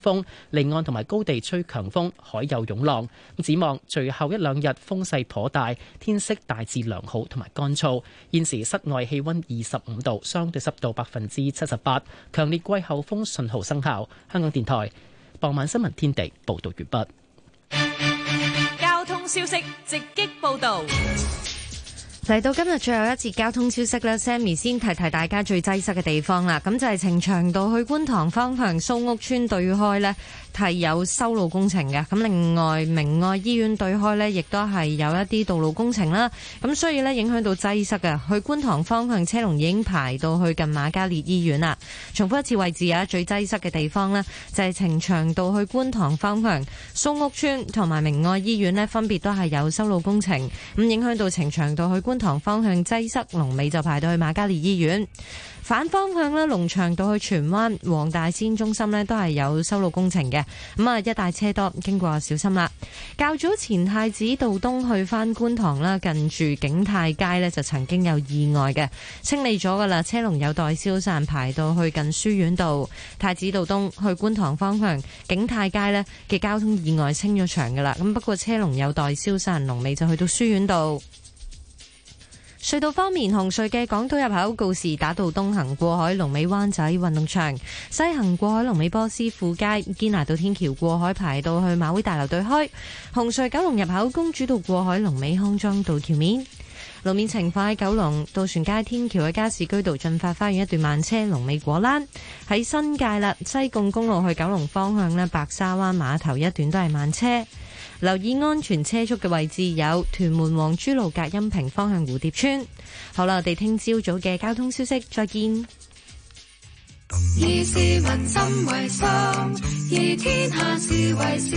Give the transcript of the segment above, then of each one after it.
風，離岸同埋高地吹強風，海有湧浪。展望隨後一兩日風勢頗大，天色大致良好同埋乾燥。現時室外氣溫25度，相對濕度78%，強烈季候風信號生效。香港電台傍晚新聞天地報道完畢。 交通消息直擊報道。 嚟到今日最後一節交通消息咧 ，Sammy 先提提大家最擠塞嘅地方啦。咁就係呈祥道去觀塘方向蘇屋村對開呢係有修路工程嘅。咁另外明愛醫院對開呢亦都係有一啲道路工程啦。咁所以呢影響到擠塞嘅，去觀塘方向車龍已經排到去近瑪嘉烈醫院啦。重複一次位置啊，最擠塞嘅地方呢就係呈祥道去觀塘方向蘇屋村同埋明愛醫院呢分別都係有修路工程，咁影響到呈祥道去觀塘方向擠塞，龍尾就排到去瑪嘉烈醫院。反方向呢，龍翔道去荃灣黃大仙中心呢都係有修路工程嘅，咁啊一帶車多，經過小心啦。較早前太子道東去返觀塘啦，近住景泰街呢就曾經有意外嘅，清理咗噶啦，車龍有待消散，排到去近書院道。太子道東去觀塘方向景泰街呢嘅交通意外清咗場噶啦，咁不過車龍有待消散，龍尾就去到書院道。隧道方面，紅隧嘅港島入口告士打道東行過海，龍尾灣仔運動場；西行過海，龍尾波斯富街堅拿道天橋過海，排到去馬會大樓對開。紅隧九龍入口公主道過海，龍尾康莊道橋面。路面情況喺九龍渡船街天橋嘅加士居道進發花園一段慢車，龍尾果欄。喺新界啦，西貢公路去九龍方向呢，白沙灣碼頭一段都係慢車。留意安全車速嘅位置有屯門黃珠路隔音屏方向蝴蝶村。好啦，我哋聽朝早嘅交通消息，再見。 以市民心為心，以天下事為事。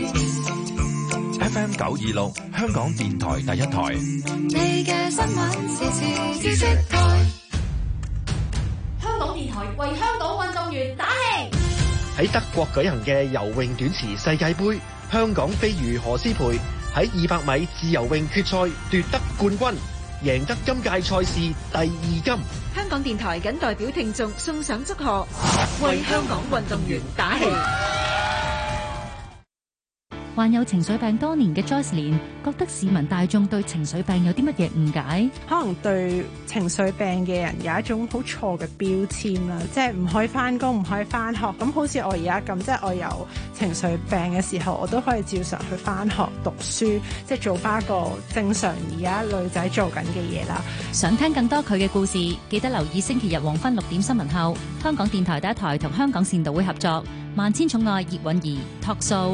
FM 926，香港電台第一台。 你嘅新聞時事知識台。 香港電台為香港運動員打氣。 喺德國舉行嘅游泳短池世界盃，香港飛魚何詩蓓喺200米自由泳決賽奪得冠軍，贏得今屆賽事第2金。 香港電台謹代表聽眾送上祝賀，為香港運動員打氣。 患有情緒病多年嘅 Joycelyn覺得市民大眾對情緒病有啲乜嘢誤解？ 可能對情緒病嘅人有一種好錯嘅標籤啦，即係唔可以返工，唔可以返學。咁好似我而家咁，即係我有情緒病嘅時候，我都可以照常去返學讀書，即係做返一個正常而家女仔做緊嘅嘢啦。 想聽更多佢嘅故事，記得留意星期日黃昏6點新聞後，香港電台第一台同香港善導會合作《萬千寵愛葉韻儀》Talk Show。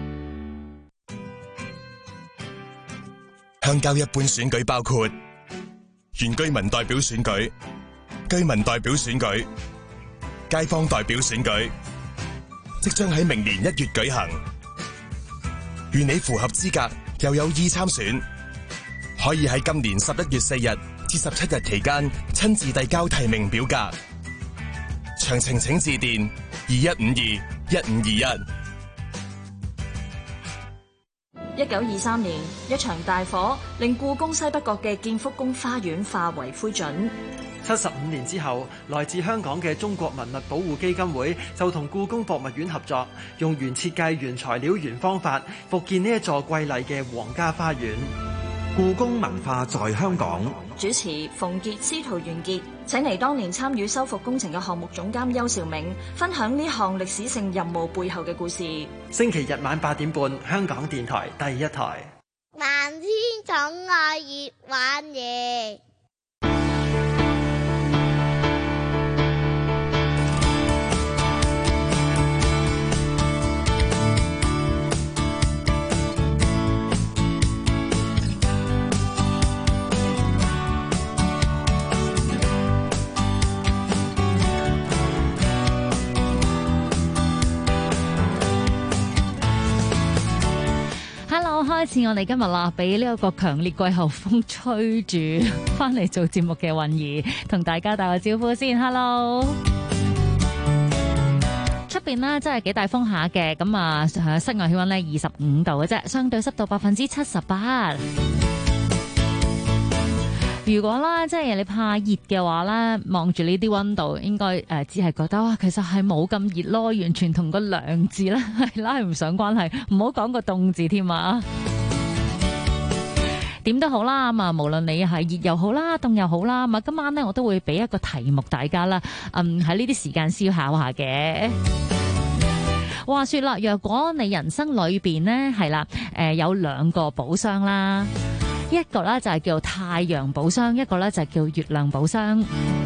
鄉郊一般選舉包括原居民代表選舉、居民代表選舉、街坊代表選舉，即將喺明年1月舉行。如你符合資格又有意參選，可以喺今年11月4日至17日期間親自遞交提名表格。詳情請致電2152-1521。 1923年，一場大火令故宮西北角嘅建福宮花園化為灰燼。 75年之後，來自香港嘅中國文物保護基金會就同故宮博物院合作，用原設計、原材料、原方法復建呢一座瑰麗嘅皇家花園。 故宮文化在香港。 主持馮傑、司徒元傑請嚟當年參與修復工程嘅項目總監邱兆銘分享呢項歷史性任務背後嘅故事。 星期日晚8點半，香港電台第一台。 萬千寵愛葉蘊儀。 開始我哋今日啦，俾呢一個強烈季候風吹住翻嚟做節目嘅韻儀，同大家打個招呼先。Hello， 出邊呢真係幾大風下嘅，咁啊室外氣溫呢25度嘅啫，相對濕度78%。 如果啦，即係你怕熱嘅話咧，望住呢啲溫度，應該只係覺得哇，其實係冇咁熱咯，完全同個涼字咧係拉唔上關係，唔好講個凍字添啊！點都好啦，咁啊，無論你係熱又好啦，凍又好啦，咁啊，今晚咧我都會俾一個題目大家啦，喺呢啲時間思考下嘅。話說啦，若果你人生裏邊呢係啦，有兩個寶箱啦，一個咧就係叫太陽寶箱，一個咧就係叫月亮寶箱。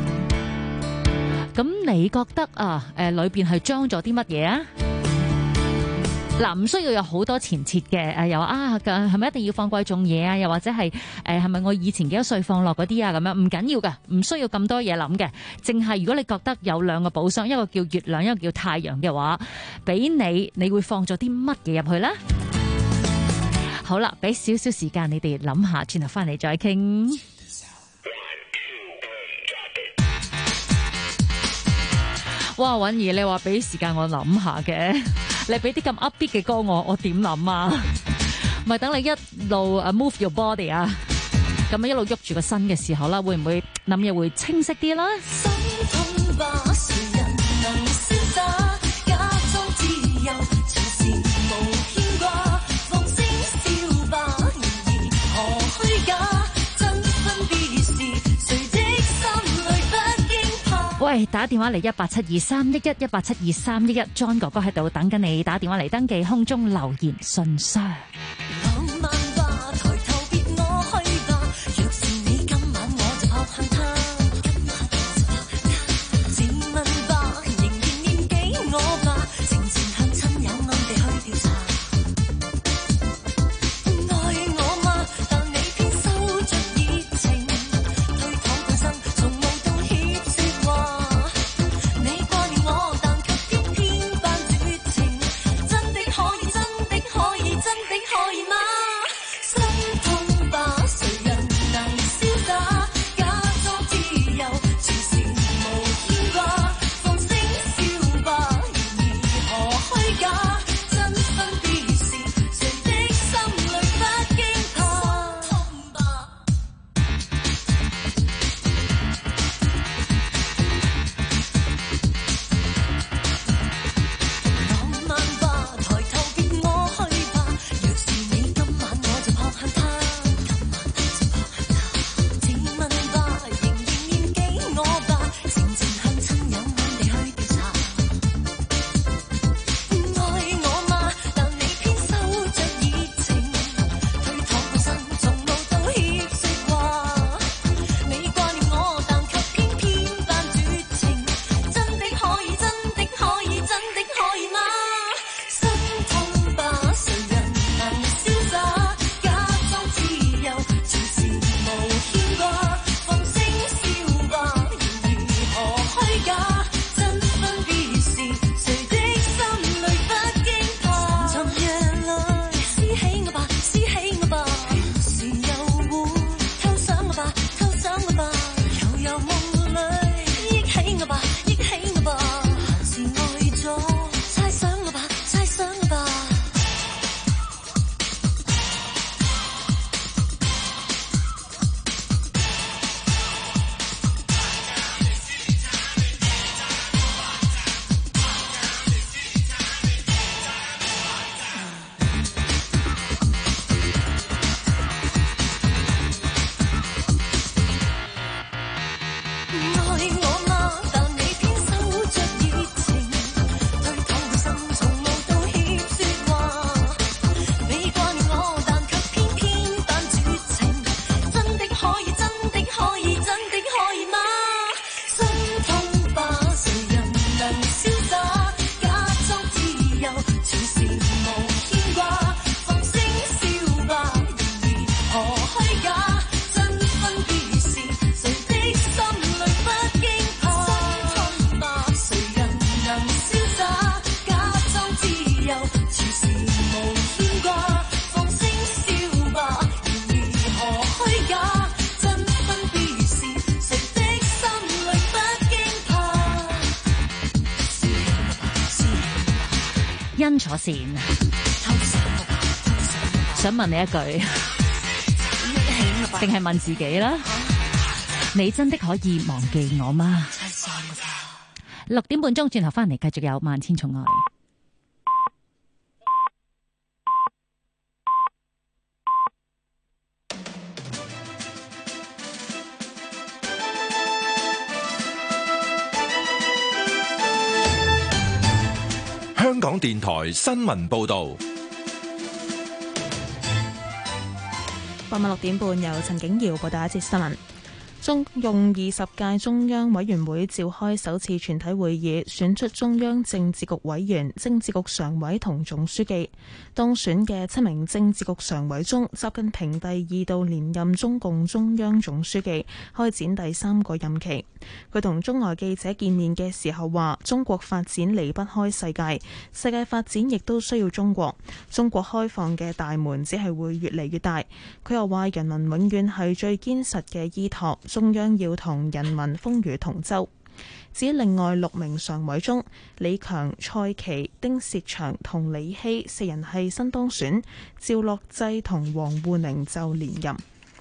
咁你覺得啊，裏邊係裝咗啲乜嘢啊？嗱，唔需要有好多前設嘅，又話啊，係咪一定要放貴重嘢啊？又或者係係咪我以前幾多歲放落嗰啲啊？咁樣唔緊要嘅，唔需要咁多嘢諗嘅，淨係如果你覺得有兩個寶箱，一個叫月亮，一個叫太陽嘅話，俾你會放咗啲乜嘢入去咧？好啦，俾少少時間你哋諗下，轉頭翻嚟再傾。哇，允兒，你話俾時間我諗下嘅。你俾啲咁 upbeat 嘅歌我點諗啊？咪等你一路move your body 啊，咁樣一路喐住個身嘅時候啦，會唔會諗嘢會清晰啲啦？心痛吧，誰人能瀟灑，假裝自由，隨時無牽掛，放聲笑吧，然而何虛假，真分別是誰的心裏不驚怕。喂，打電話嚟1872311 1872311 ，John 哥哥喺度等緊你，打電話嚟登記空中留言信箱。因楚善，想問你一句，定係問自己啦？ 你真的可以忘記我嗎？6點半鐘轉頭翻嚟，繼續有萬千寵愛。 香港電台新聞報道。 傍晚6點半，由陳景瑤報道一節新聞。中共20屆中央委員會召開首次全體會議，選出中央政治局委員、政治局常委同總書記。當選嘅7名政治局常委中，習近平第2度連任中共中央總書記，開展第3個任期。佢同中外記者見面嘅時候話，中國發展離不開世界，世界發展亦都需要中國。中國開放嘅大門只係會越嚟越大。佢又話，人民永遠係最堅實嘅依託。中央要同人民風雨同舟。至於另外6名常委中，李強、蔡奇、丁薛祥同李希4人係新當選，趙樂際同王滬寧就連任。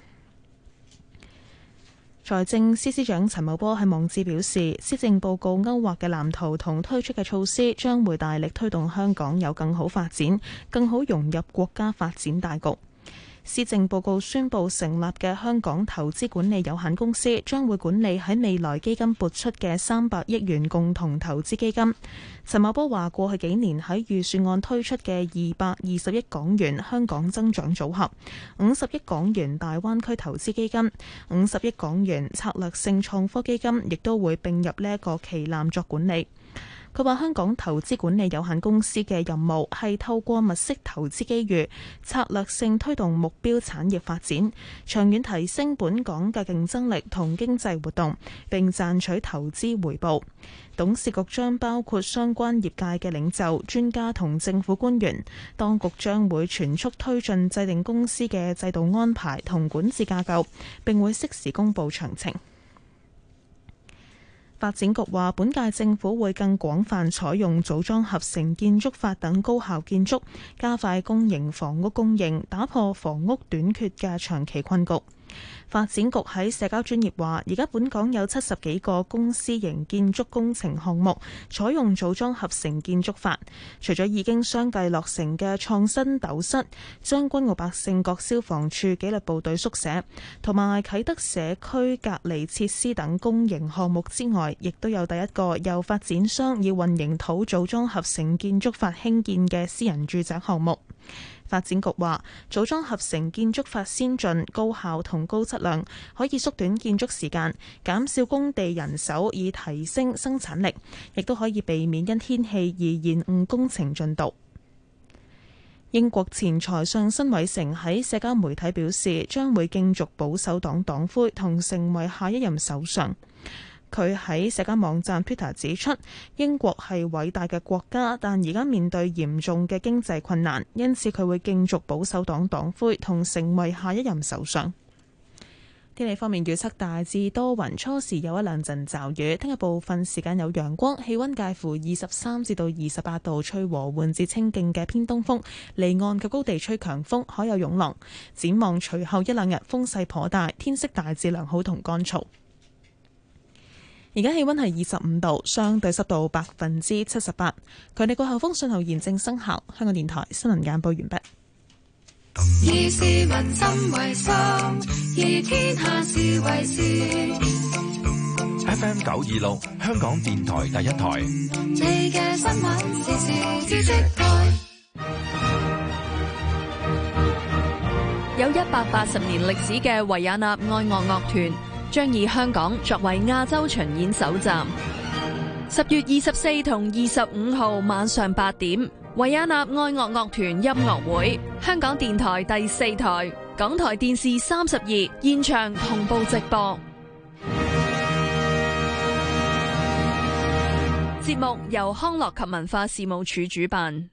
財政司司長陳茂波喺網誌表示，施政報告勾畫嘅藍圖同推出嘅措施將會大力推動香港有更好發展，更好融入國家發展大局。施政報告宣布成立嘅香港投資管理有限公司將會管理喺未來基金撥出嘅300億元共同投資基金。陳茂波話，過去幾年喺預算案推出嘅220億港元香港增長組合、50億港元大灣區投資基金、50億港元策略性創科基金，亦都會併入呢一個旗艦作管理。佢話，香港投資管理有限公司嘅任務係透過物色投資機遇，策略性推動目標產業發展，長遠提升本港嘅競爭力同經濟活動，並賺取投資回報。董事局將包括相關業界嘅領袖、專家同政府官員，當局將會全速推進制定公司嘅制度安排同管治架構，並會適時公佈詳情。發展局話，本屆政府會更廣泛採用組裝合成建築法等高效建築，加快公營房屋供應，打破房屋短缺嘅長期困局。發展局喺社交專頁話，而家本港有70幾個公私營建築工程項目採用組裝合成建築法，除咗已經相繼落成嘅創新斗室、將軍澳百勝角消防處紀律部隊宿舍同埋啟德社區隔離設施等公營項目之外，亦都有第一個由發展商以混凝土組裝合成建築法興建嘅私人住宅項目。發展局話，組裝合成建築法先進、高效同高質量，可以縮短建築時間，減少工地人手，以提升生產力，亦都可以避免因天氣而延誤工程進度。英國前財相辛偉誠喺社交媒體表示，將會競逐保守黨黨魁同成為下一任首相。佢喺社交網站 Twitter 指出，英國係偉大嘅國家，但而家面對嚴重嘅經濟困難，因此佢會競逐保守黨黨魁同成為下一任首相。天氣方面預測大致多雲，初時有一兩陣驟雨，聽日部分時間有陽光，氣溫介乎23至到28度，吹和緩至清勁嘅偏東風，離岸及高地吹強風，海有湧浪。展望隨後一兩日風勢頗大，天色大致良好同乾燥。而家氣溫係25度，相對濕度78%。強烈季候風信號現正生效。香港電台新聞簡報完畢。 以市民心為心，以天下事為事。 FM 926，香港電台第一台。 你嘅新聞時事知識台。 有180年歷史嘅維也納愛樂樂團，將以香港作為亞洲巡演首站。10月24同25號晚上8點，維也納愛樂樂團音樂會，香港電台第4台、港台電視32現場同步直播。節目由康樂及文化事務署主辦。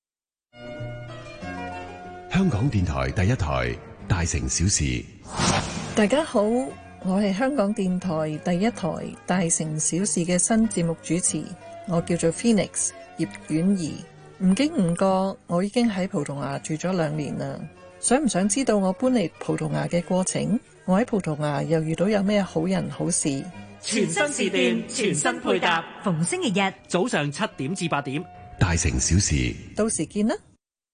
香港電台第一台，大城小事。 大家好，我係香港電台第一台大城小事嘅新節目主持，我叫做 Phoenix 葉婉儀。唔經唔覺，我已經喺葡萄牙住咗2年啦。想唔想知道我搬嚟葡萄牙嘅過程？ 我喺葡萄牙又遇到有咩好人好事？ 全新時段，全新配搭，逢星期日早上7點至8點， 大城小事， 到時見啦。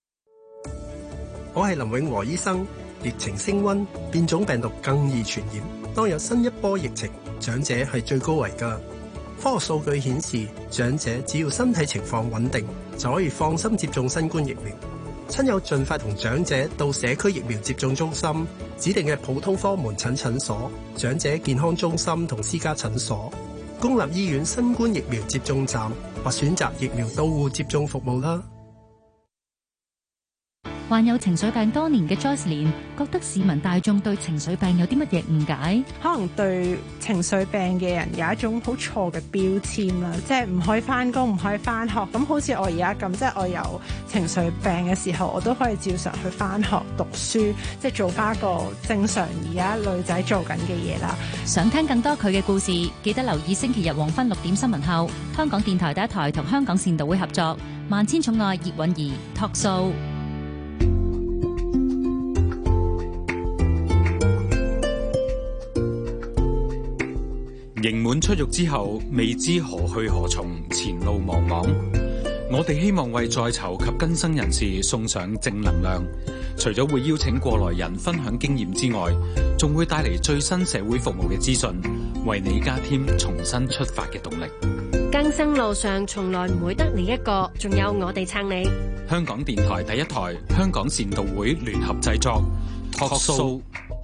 我係林永和醫生。疫情升溫，變種病毒更易傳染。當有新一波疫情，長者係最高危㗎。科學數據顯示，長者只要身體情況穩定，就可以放心接種新冠疫苗。親友盡快同長者到社區疫苗接種中心、指定嘅普通科門診診所、長者健康中心同私家診所、公立醫院新冠疫苗接種站或選擇疫苗到戶接種服務啦。 患有情緒病多年嘅 Jocelyn 覺得市民大眾對情緒病有啲乜嘢誤解？ 可能對情緒病嘅人有一種好錯嘅標籤啦，即係唔可以返工，唔可以返學。咁好似我而家咁，即係我有情緒病嘅時候，我都可以照常去返學讀書，即係做返一個正常而家女仔做緊嘅嘢啦。 想聽更多佢嘅故事，記得留意星期日黃昏6點新聞後，香港電台第一台同香港善導會合作《萬千寵愛葉韻儀》Talk Show。 刑滿出獄之後，未知何去何從，前路茫茫。我哋希望為在囚及更生人士送上正能量。除咗會邀請過來人分享經驗之外，仲會帶嚟最新社會服務嘅資訊，為你加添重新出發嘅動力。 更生路上從來唔會得你一個，仲有我哋撐你。 香港電台第一台、香港善導會聯合製作 Talk Show。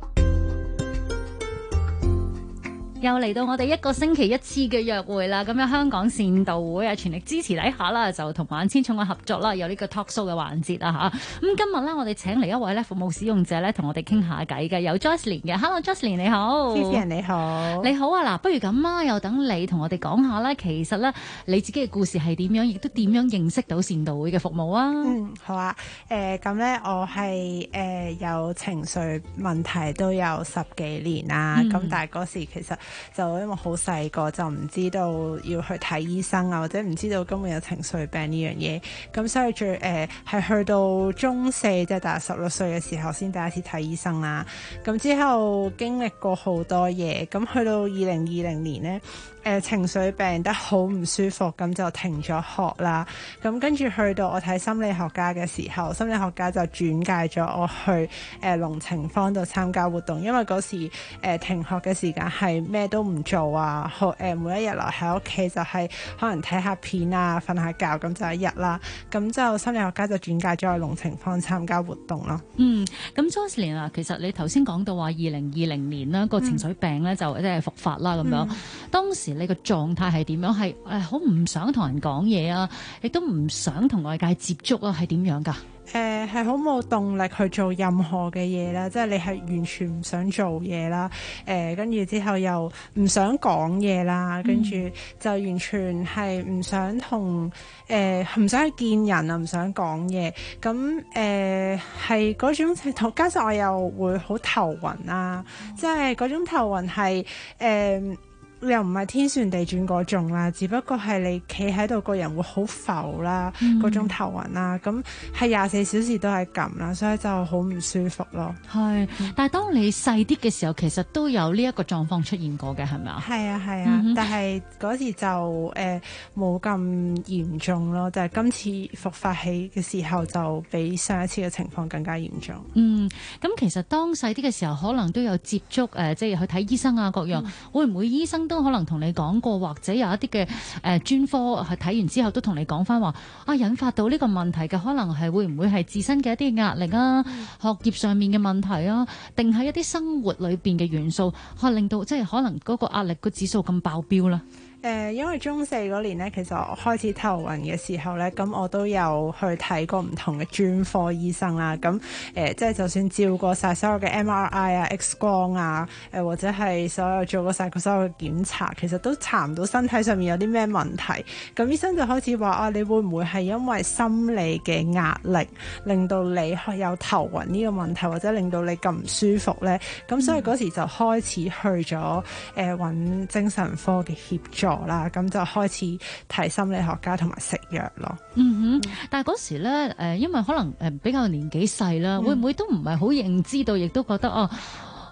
又嚟到我哋一個星期一次嘅約會啦，咁樣香港善導會啊全力支持底下啦，就同萬千寵愛合作啦，有呢個 talk show 嘅環節啦吓。咁今日咧，我哋請嚟一位咧服務使用者咧，同我哋傾下偈嘅，有 Jocelyn 嘅。Hello Jocelyn 你好， 主持人你好， 你好啊。嗱，不如咁啊，又等你同我哋講下咧，其實咧你自己嘅故事係點樣，亦都點樣認識到善導會嘅服務啊？ 好啊。咁咧我係有情緒問題都有10幾年啦。咁但係嗰時其實就因為好細個就唔知道要去睇醫生啊，或者唔知道根本有情緒病呢樣嘢，咁所以係去到中4即係大約16歲嘅時候先第一次睇醫生啦。咁之後經歷過好多嘢，咁去到2020年呢，情緒病得好唔舒服，咁就停咗學啦。咁跟住去到我睇心理學家嘅時候，心理學家就轉介咗我去龍情坊度參加活動，因為嗰時停學嘅時間係咩都唔做啊，每一日留喺屋企就係可能睇下片啊、瞓下覺，咁就一日啦。咁就心理學家就轉介咗去龍情坊參加活動咯。 咁 Jocelyn 啊，其實你頭先講到話2020年啦，個情緒病咧就即係復發啦咁樣。當時你個狀態係點樣？係好唔想同人講嘢啊，亦都唔想同外界接觸啊，係點樣㗎？ 係好冇動力去做任何嘅嘢啦，即係你係完全唔想做嘢啦，跟住之後又唔想講嘢啦，跟住就完全係唔想唔想去見人啊，唔想講嘢，咁係嗰種，加上我又會好頭暈啦，即係嗰種頭暈係又唔係天旋地轉嗰種啦，只不過係你企喺度個人會好浮啦，嗰種頭暈啦，咁係24小時都係咁啦，所以就好唔舒服咯。 係，但係當你細啲嘅時候，其實都有呢一個狀況出現過嘅，係咪啊？ 係啊，但係嗰時就冇咁嚴重咯，就係今次復發起嘅時候就比上一次嘅情況更加嚴重。 咁其實當細啲嘅時候，可能都有接觸即係去睇醫生啊各樣，會唔會醫生都可能同你講過，或者有一啲嘅專科係睇完之後都同你講翻話引發到呢個問題嘅，可能係會唔會係自身嘅一啲壓力啊、學業上面嘅問題啊，定係一啲生活裏邊嘅元素，令到即係可能嗰個壓力個指數咁爆標啦？ 因為中4嗰年呢，其實我開始頭暈嘅時候呢，咁我都有去睇過唔同嘅專科醫生啦。咁即係就算照過晒所有嘅 MRI 啊、X 光啊，或者係做過晒佢所有嘅檢查，其實都查唔到身體上面有啲咩問題。咁醫生就開始話你會唔會係因為心理嘅壓力令到你有頭暈呢個問題，或者令到你咁唔舒服呢？咁所以嗰時就開始去咗揾精神科嘅協助啦，咁就開始睇心理學家同埋食藥咯。 但係嗰時咧，因為可能比較年紀細啦，會唔會都唔係好認知道，亦都覺得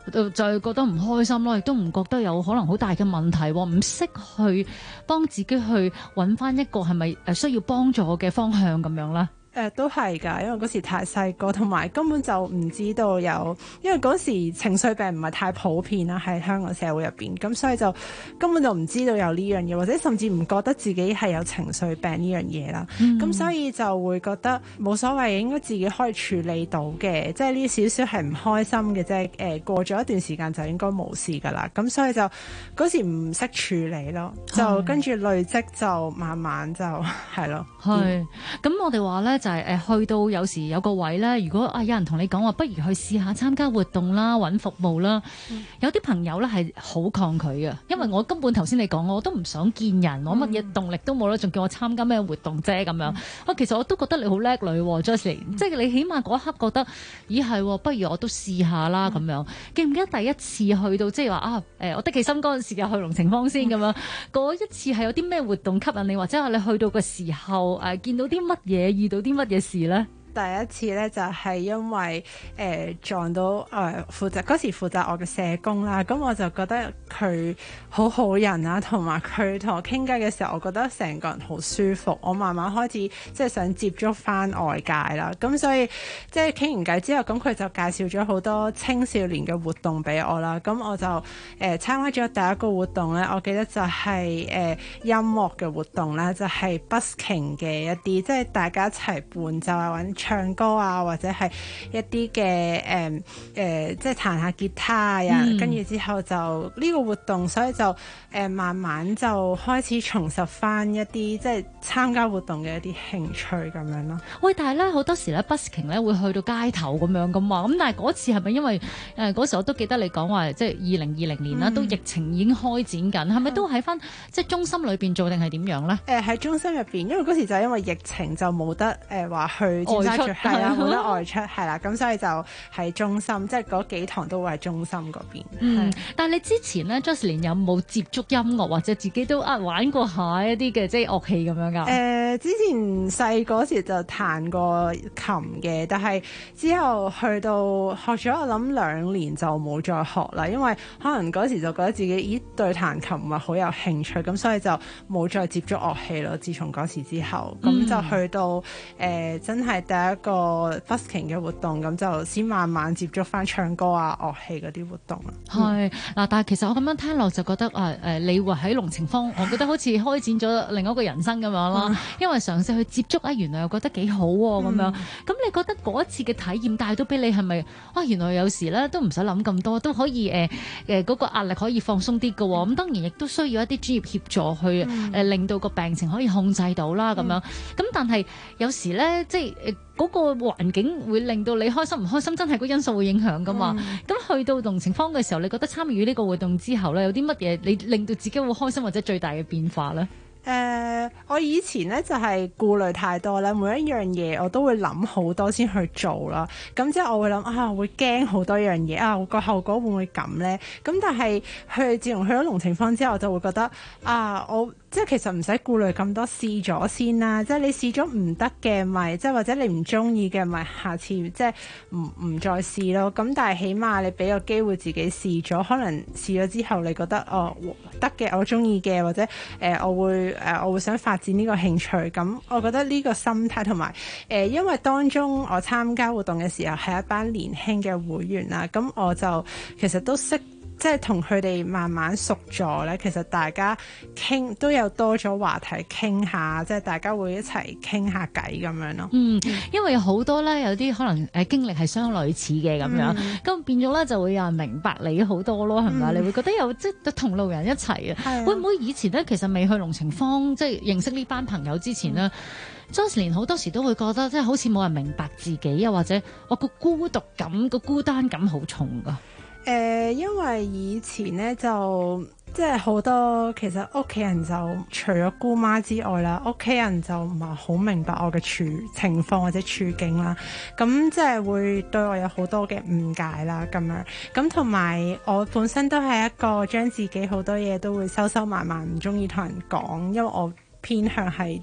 就係覺得唔開心咯，亦都唔覺得有可能好大嘅問題，唔識去幫自己去揾翻一個係咪需要幫助嘅方向咁樣啦。 都係㗎，因為嗰時太細個，同埋根本就唔知道有，因為嗰時情緒病唔係太普遍啦，喺香港社會入邊，咁所以就根本就唔知道有呢樣嘢，或者甚至唔覺得自己係有情緒病呢樣嘢啦。咁所以就會覺得冇所謂，應該自己可以處理到嘅，即係呢少少係唔開心嘅啫。過咗一段時間就應該冇事㗎啦。咁所以就嗰時唔識處理咯，就跟住累積就慢慢就係咯。 係，咁我哋話咧。就係去到有時有個位咧，如果有人同你講話，不如去試下參加活動啦，揾服務啦。有啲朋友咧係好抗拒嘅，因為我根本頭先你講，我都唔想見人，我乜嘢動力都冇啦，仲叫我參加咩活動啫咁樣。其實我都覺得你好叻女，Jocelyn，即係你起碼嗰一刻覺得，咦係，不如我都試下啦咁樣。記唔記得第一次去到即係話我的起心嗰陣時又去龍情坊先咁樣？嗰一次係有啲咩活動吸引你，或者係你去到嘅時候見到啲乜嘢，遇到啲乜嘢事咧？ 第一次咧就係因為撞到嗰時負責我嘅社工啦，咁我就覺得佢好好人啊，同埋佢同我傾偈嘅時候，我覺得成個人好舒服，我慢慢開始即係想接觸翻外界啦，咁所以即係傾完偈之後，咁佢就介紹咗好多青少年嘅活動俾我啦，咁我就參加咗第一個活動咧，我記得就係音樂嘅活動啦，就係 busking 嘅一啲即係大家一齊伴奏啊，揾唱歌啊，或者係一啲嘅即係彈下吉他啊，跟住之後就呢個活動，所以就慢慢就開始重拾翻一啲即係參加活動嘅一啲興趣咁樣咯。 喂，但係咧好多時咧 busking 咧會去到街頭咁樣噶嘛，咁但係嗰次係咪因為嗰時我都記得你講話即係2020年啦，都疫情已經開展緊，係咪都喺翻即係中心裏邊做定係點樣咧？ 喺中心入邊，因為嗰時就因為疫情就冇得話去外出，係啦，冇得外出，係啦，咁所以就喺中心，即係嗰幾堂都會喺中心嗰邊。 但係你之前咧 Jocelyn 有冇接觸音樂或者自己都玩過下一啲嘅即係樂器咁樣㗎？ 之前細嗰時就彈過琴嘅，但係之後去到學咗我諗2年就冇再學啦，因為可能嗰時就覺得自己對彈琴唔係好有興趣，咁所以就冇再接觸樂器咯。自從嗰時之後，咁就去到真係第一個 busking 嘅活動，咁就先慢慢接觸翻唱歌啊、樂器嗰啲活動啦。 係嗱，但係其實我咁樣聽落就覺得你話喺龍情坊，我覺得好似開展咗另一個人生咁樣啦。因為嘗試去接觸原來又覺得幾好喎咁樣。咁你覺得嗰一次嘅體驗帶到俾你係咪原來有時咧都唔使諗咁多，都可以嗰個壓力可以放鬆啲㗎喎。咁當然亦都需要一啲專業協助去令到個病情可以控制到啦咁樣。咁但係有時咧即係嗰個環境會令到你開心唔開心，真係個因素會影響㗎嘛。咁去到龍情坊嘅時候，你覺得參與呢個活動之後咧，有啲乜嘢你令到自己會開心或者最大嘅變化咧？ 我以前咧就係顧慮太多啦，每一樣嘢我都會諗好多先去做啦。咁之後我會諗我會驚好多樣嘢個後果會唔會咁咧？咁但係自從去咗龍情坊之後，我就會覺得我即係其實唔使顧慮咁多，試咗先啦。即係你試咗唔得嘅，咪即係或者你唔中意嘅，咪下次即係唔再試咯。咁但係起碼你俾個機會自己試咗，可能試咗之後你覺得得嘅，我中意嘅，或者我會想發展呢個興趣。咁我覺得呢個心態同埋因為當中我參加活動嘅時候係一班年輕嘅會員啦，咁我就其實都識。即係同佢哋慢慢熟咗咧，其實大家傾都有多咗話題傾下，即係大家會一齊傾下偈咁樣咯。 因為好多咧有啲可能經歷係相類似嘅咁樣，咁變咗咧就會有人明白你好多咯，係咪？你會覺得有即係同路人一齊啊？會唔會以前咧其實未去龍情坊即係認識呢班朋友之前咧，Jocelyn 好多時都會覺得即係好似冇人明白自己啊，或者我個孤獨感、個孤單感好重㗎。 因為以前咧就即係好多其實屋企人就除咗姑媽之外啦，屋企人就唔係好明白我嘅情況或者處境啦，咁即係會對我有好多嘅誤解啦咁樣，咁同埋我本身都係一個將自己好多嘢都會收收埋埋，唔中意同人講，因為我偏向係即係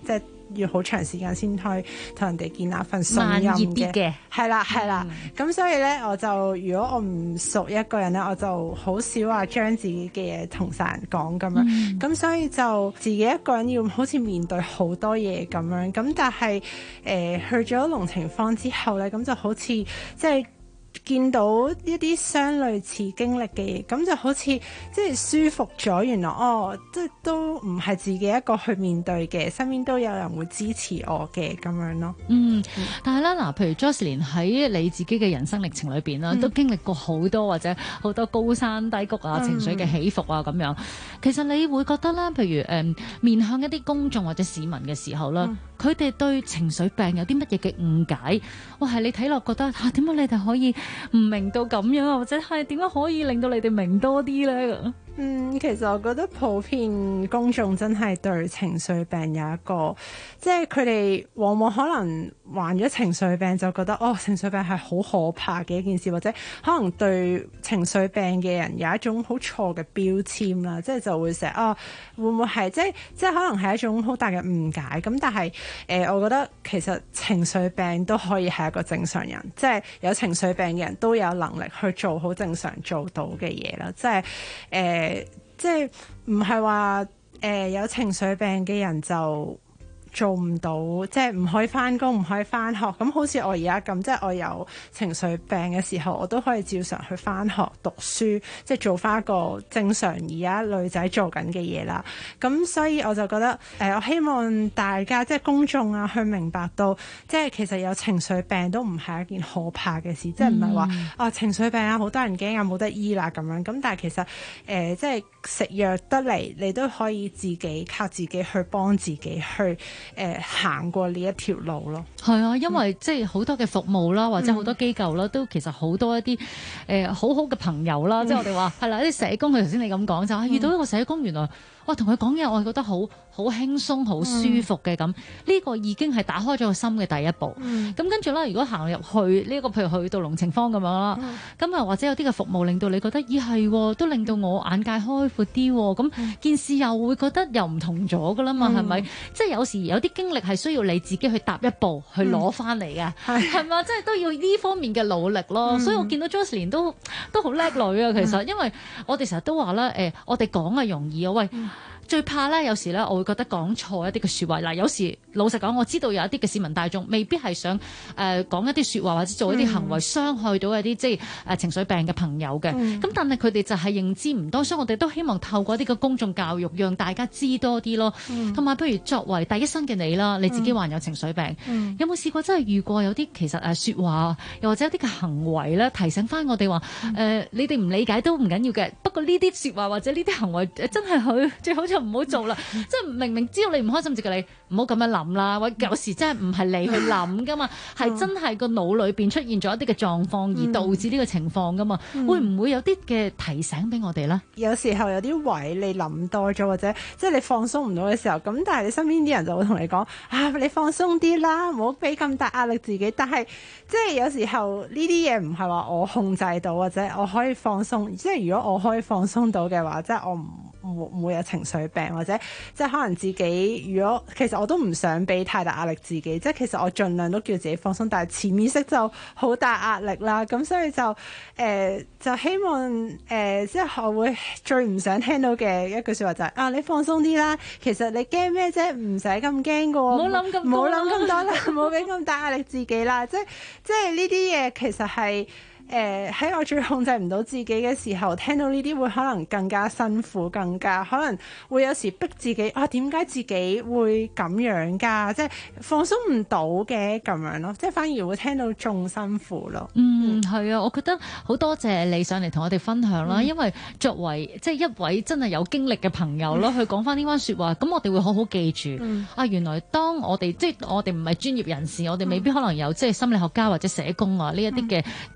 要好長時間先可以同人哋建立份信任慢熱啲嘅。 係啦係啦，咁所以咧我就如果我唔熟一個人咧，我就好少話將自己嘅嘢同晒人講咁樣，咁所以就自己一個人要好似面對好多嘢咁樣，咁但係去咗龍情坊之後咧，咁就好似即係見到一啲相類似經歷嘅嘢，咁就好似即係舒服咗。原來即係都唔係自己一個去面對嘅，身邊都有人會支持我嘅咁樣咯。 但係咧嗱，譬如 Jocelyn 喺你自己嘅人生歷程裏邊啦，都經歷過好多或者好多高山低谷啊、情緒嘅起伏啊咁樣。其實你會覺得咧，譬如面向一啲公眾或者市民嘅時候啦，佢哋對情緒病有啲乜嘢嘅誤解？哇，係你睇落覺得點解你哋可以唔明到咁樣啊？或者係點解可以令到你哋明多啲咧？ 其實我覺得普遍公眾真係對情緒病有一個，即係佢哋往往可能患咗情緒病就覺得情緒病係好可怕嘅一件事，或者可能對情緒病嘅人有一種好錯嘅標籤啦，即係就會成日會唔會係即係可能係一種好大嘅誤解咁。但係我覺得其實情緒病都可以係一個正常人，即係有情緒病嘅人都有能力去做好正常做到嘅嘢啦，即係唔係話有情緒病嘅人就做唔到，即係唔可以返工，唔可以返學。咁好似我而家咁，即係我有情緒病嘅時候，我都可以照常去返學讀書，即係做返一個正常而家女仔做緊嘅嘢啦。咁所以我就覺得我希望大家即係公眾啊，去明白到即係其實有情緒病都唔係一件可怕嘅事，即係唔係話情緒病啊好多人驚啊冇得醫啦咁樣。咁但係其實即係食藥得嚟，你都可以自己靠自己去幫自己去行過呢一條路咯。 係啊，因為即係好多嘅服務啦，或者好多機構啦，都其實好多一啲好好嘅朋友啦。即係我哋話係啦，啲社工佢頭先你咁講就係遇到一個社工，原來我同佢講嘢，我係覺得好輕鬆、好舒服嘅咁。呢個已經係打開咗個心嘅第一步。咁跟住啦，如果行入去呢個，譬如去到龍情坊咁樣啦，咁或者有啲嘅服務令到你覺得咦係，都令到我眼界開闊啲。咁件事又會覺得又唔同咗噶啦嘛，係咪？即係有時有啲經歷係需要你自己去踏一步去攞翻嚟嘅，係嘛？即係都要呢方面嘅努力咯。所以我見到 Jocelyn 都好叻女啊，其實，因為我哋成日都話啦，我哋講係容易啊，喂。最怕咧，有時咧，我會覺得講錯一啲嘅説話。嗱，有時老實講，我知道有一啲嘅市民大眾未必係想講一啲説話或者做一啲行為傷害到一啲即係情緒病嘅朋友嘅。咁但係佢哋就係認知唔多，所以我哋都希望透過一啲嘅公眾教育，讓大家知多啲咯。同埋，譬如作為第一身嘅你啦，你自己患有情緒病，有冇試過真係遇過有啲其實説話，又或者有啲嘅行為咧，提醒翻我哋話你哋唔理解都唔緊要嘅。不過呢啲説話或者呢啲行為真係佢最好就唔好做啦，即係明明知道你唔開心，就叫你唔好咁樣諗啦。或者有時真係唔係你去諗噶嘛，係真係個腦裏邊出現咗一啲嘅狀況而導致呢個情況噶嘛。會唔會有啲嘅提醒俾我哋咧？ 有時候有啲位你諗多咗，或者即係你放鬆唔到嘅時候，咁但係你身邊啲人就會同你講你放鬆啲啦，唔好俾咁大壓力自己。但係即係有時候呢啲嘢唔係話我控制到，或者我可以放鬆。即係如果我可以放鬆到嘅話，即係我唔會有情緒病，或者即係可能自己如果其實我都唔想俾太大壓力自己，即係其實我盡量都叫自己放鬆，但係潛意識就好大壓力啦。咁所以就希望即係我會最唔想聽到嘅一句説話就係你放鬆啲啦，其實你驚咩啫？唔使咁驚㗎喎，唔好諗咁多啦，唔好俾咁大壓力自己啦。即係呢啲嘢其實係。喺我最控制唔到自己嘅時候，聽到呢啲會可能更加辛苦，更加可能會有時逼自己點解自己會咁樣㗎？即係放鬆唔到嘅咁樣咯，即係反而會聽到仲辛苦咯。 係啊，我覺得好多謝你上嚟同我哋分享啦，因為作為即係一位真係有經歷嘅朋友咯，去講翻呢番説話，咁我哋會好好記住。原來當我哋即係我哋唔係專業人士，我哋未必可能有即係心理學家或者社工啊呢一啲嘅專業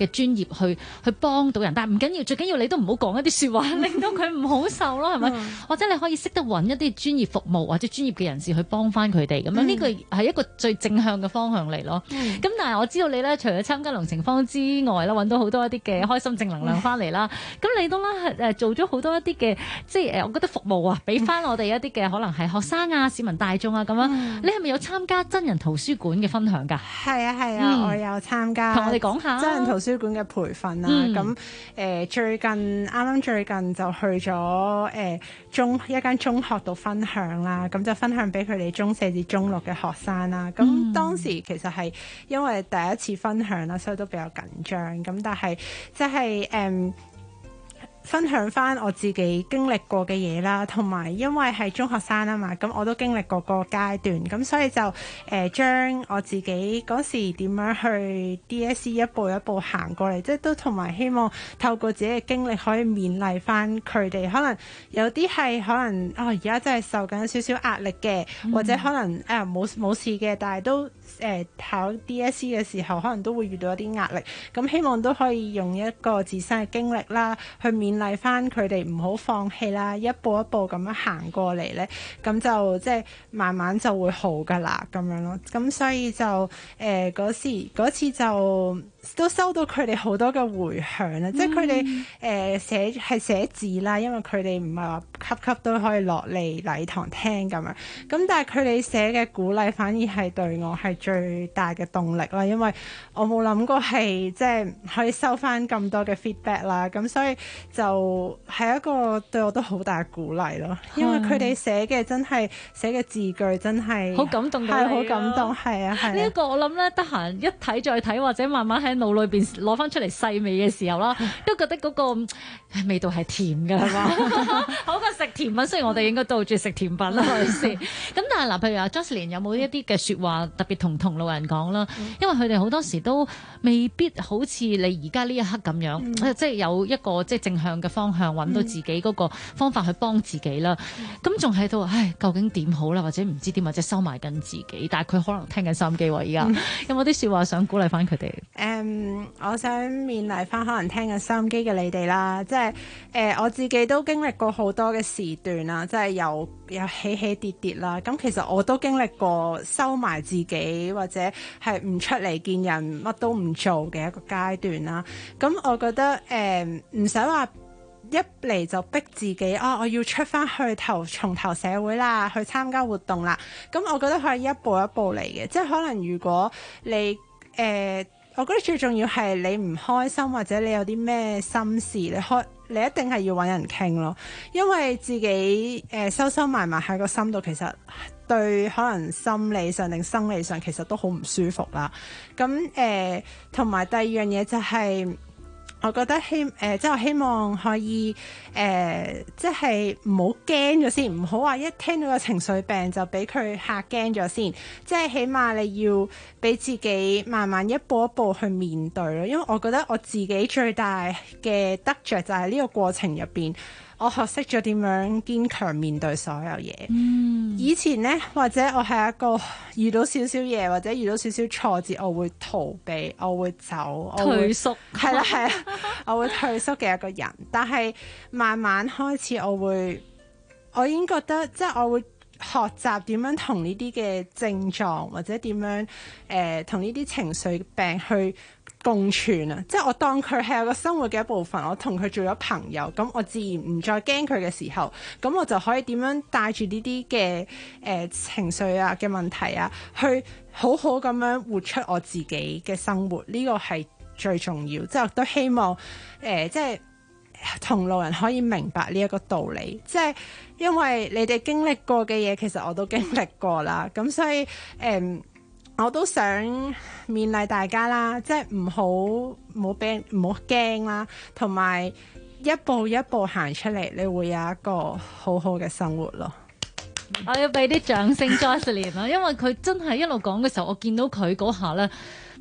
去幫到人，但係唔緊要，最緊要你都唔好講一啲説話令到佢唔好受咯，係咪？或者你可以識得揾一啲專業服務或者專業嘅人士去幫翻佢哋咁樣，呢個係一個最正向嘅方向嚟咯。咁但係我知道你咧，除咗參加龍情坊之外啦，揾到好多一啲嘅開心正能量翻嚟啦。咁你都啦做咗好多一啲嘅即係我覺得服務啊，俾翻我哋一啲嘅可能係學生啊、市民大眾啊咁樣。你係咪有參加真人圖書館嘅分享㗎？ 係啊，我有參加。同我哋講下真人圖書館嘅培訓啦。咁啱啱最近就去咗一間中學度分享啦。咁就分享俾佢哋中4至中6嘅學生啦。咁當時其實係因為第一次分享啦，所以都比較緊張。咁但係即係分享翻我自己經歷過嘅嘢啦，同埋因為係中學生啊嘛，咁我都經歷過個階段，咁所以就將我自己嗰時點樣去 DSE 一步一步行過嚟，即係都同埋希望透過自己嘅經歷可以勉勵翻佢哋。可能有啲係可能而家真係受緊少少壓力嘅，或者可能冇事嘅，但係都考 DSE 嘅時候可能都會遇到一啲壓力。咁希望都可以用一個自身嘅經歷啦，去勉勵翻佢哋唔好放棄啦，一步一步咁樣行過嚟咧，咁就即係慢慢就會好噶啦咁樣咯。咁所以就嗰次就都收到佢哋好多嘅迴響啦，即係佢哋寫字啦，因為佢哋唔係話級都可以落嚟禮堂聽咁樣。咁但係佢哋寫嘅鼓勵反而係對我係最大嘅動力啦，因為我冇諗過係即係可以收翻咁多嘅 feedback 啦。咁所以就係一個對我都好大嘅鼓勵咯，因為佢哋寫嘅字句真係好感動到你， 係好感動，係啊。 呢一個我諗咧，得閒一睇再睇，或者慢慢喺腦裏邊攞翻出嚟細味嘅時候啦，都覺得嗰個味道係甜㗎，係嘛？好過食甜品，雖然我哋應該都好中意食甜品啦，係咪先？咁但係嗱，譬如阿 Jocelyn 有冇一啲嘅説話特別同同路人講啦？因為佢哋好多時都未必好似你而家呢一刻咁樣，即係有一個即係正向嘅方向，揾到自己嗰個方法去幫自己啦。咁仲喺度，究竟點好啦？或者唔知點，或者收埋緊自己，但係佢可能聽緊收音機喎。而家有冇啲説話想鼓勵翻佢哋？ 我想勉勵翻可能聽緊收音機嘅你哋啦，即係我自己都經歷過好多嘅時段啦，即係有起起跌跌啦。咁其實我都經歷過收埋自己或者係唔出嚟見人，乜都唔做嘅一個階段啦。咁我覺得唔使話一嚟就逼自己我要出翻去重投社會啦，去參加活動啦。咁我覺得可以一步一步嚟嘅，即係可能如果你我覺得最重要係你唔開心或者你有啲咩心事，你一定係要揾人傾咯，因為自己收埋喺個心度，其實對可能心理上定生理上其實都好唔舒服啦。咁同埋第二樣嘢就係我覺得即係我希望可以即係唔好驚咗先，唔好話一聽到個情緒病就俾佢嚇驚咗先。即係起碼你要俾自己慢慢一步一步去面對咯。因為我覺得我自己最大嘅得着就係呢個過程入邊，我學識咗點樣堅強面對所有嘢。以前呢，或者我係一個遇到少少嘢或者遇到少少挫折，我會逃避，我會走， 退縮， 係啦，我會退縮嘅一個人。但係慢慢開始，我已經覺得即係我會學習點樣同呢啲嘅症狀或者點樣同呢啲情緒病去共存啊！即係我當佢係有個生活嘅一部分，我同佢做咗朋友，咁我自然唔再驚佢嘅時候，咁我就可以點樣帶住呢啲嘅情緒啊嘅問題啊，去好好咁樣活出我自己嘅生活。呢個係最重要，即係我都希望即係同路人可以明白呢一個道理，即係因為你哋經歷過嘅嘢，其實我都經歷過啦，咁所以我都想勉勵大家啦，即係唔好驚啦，同埋一步一步行出嚟，你會有一個好好嘅生活咯。 我要俾啲掌聲 Jocelyn 啦，因為佢真係一路講嘅時候，我見到佢嗰下咧，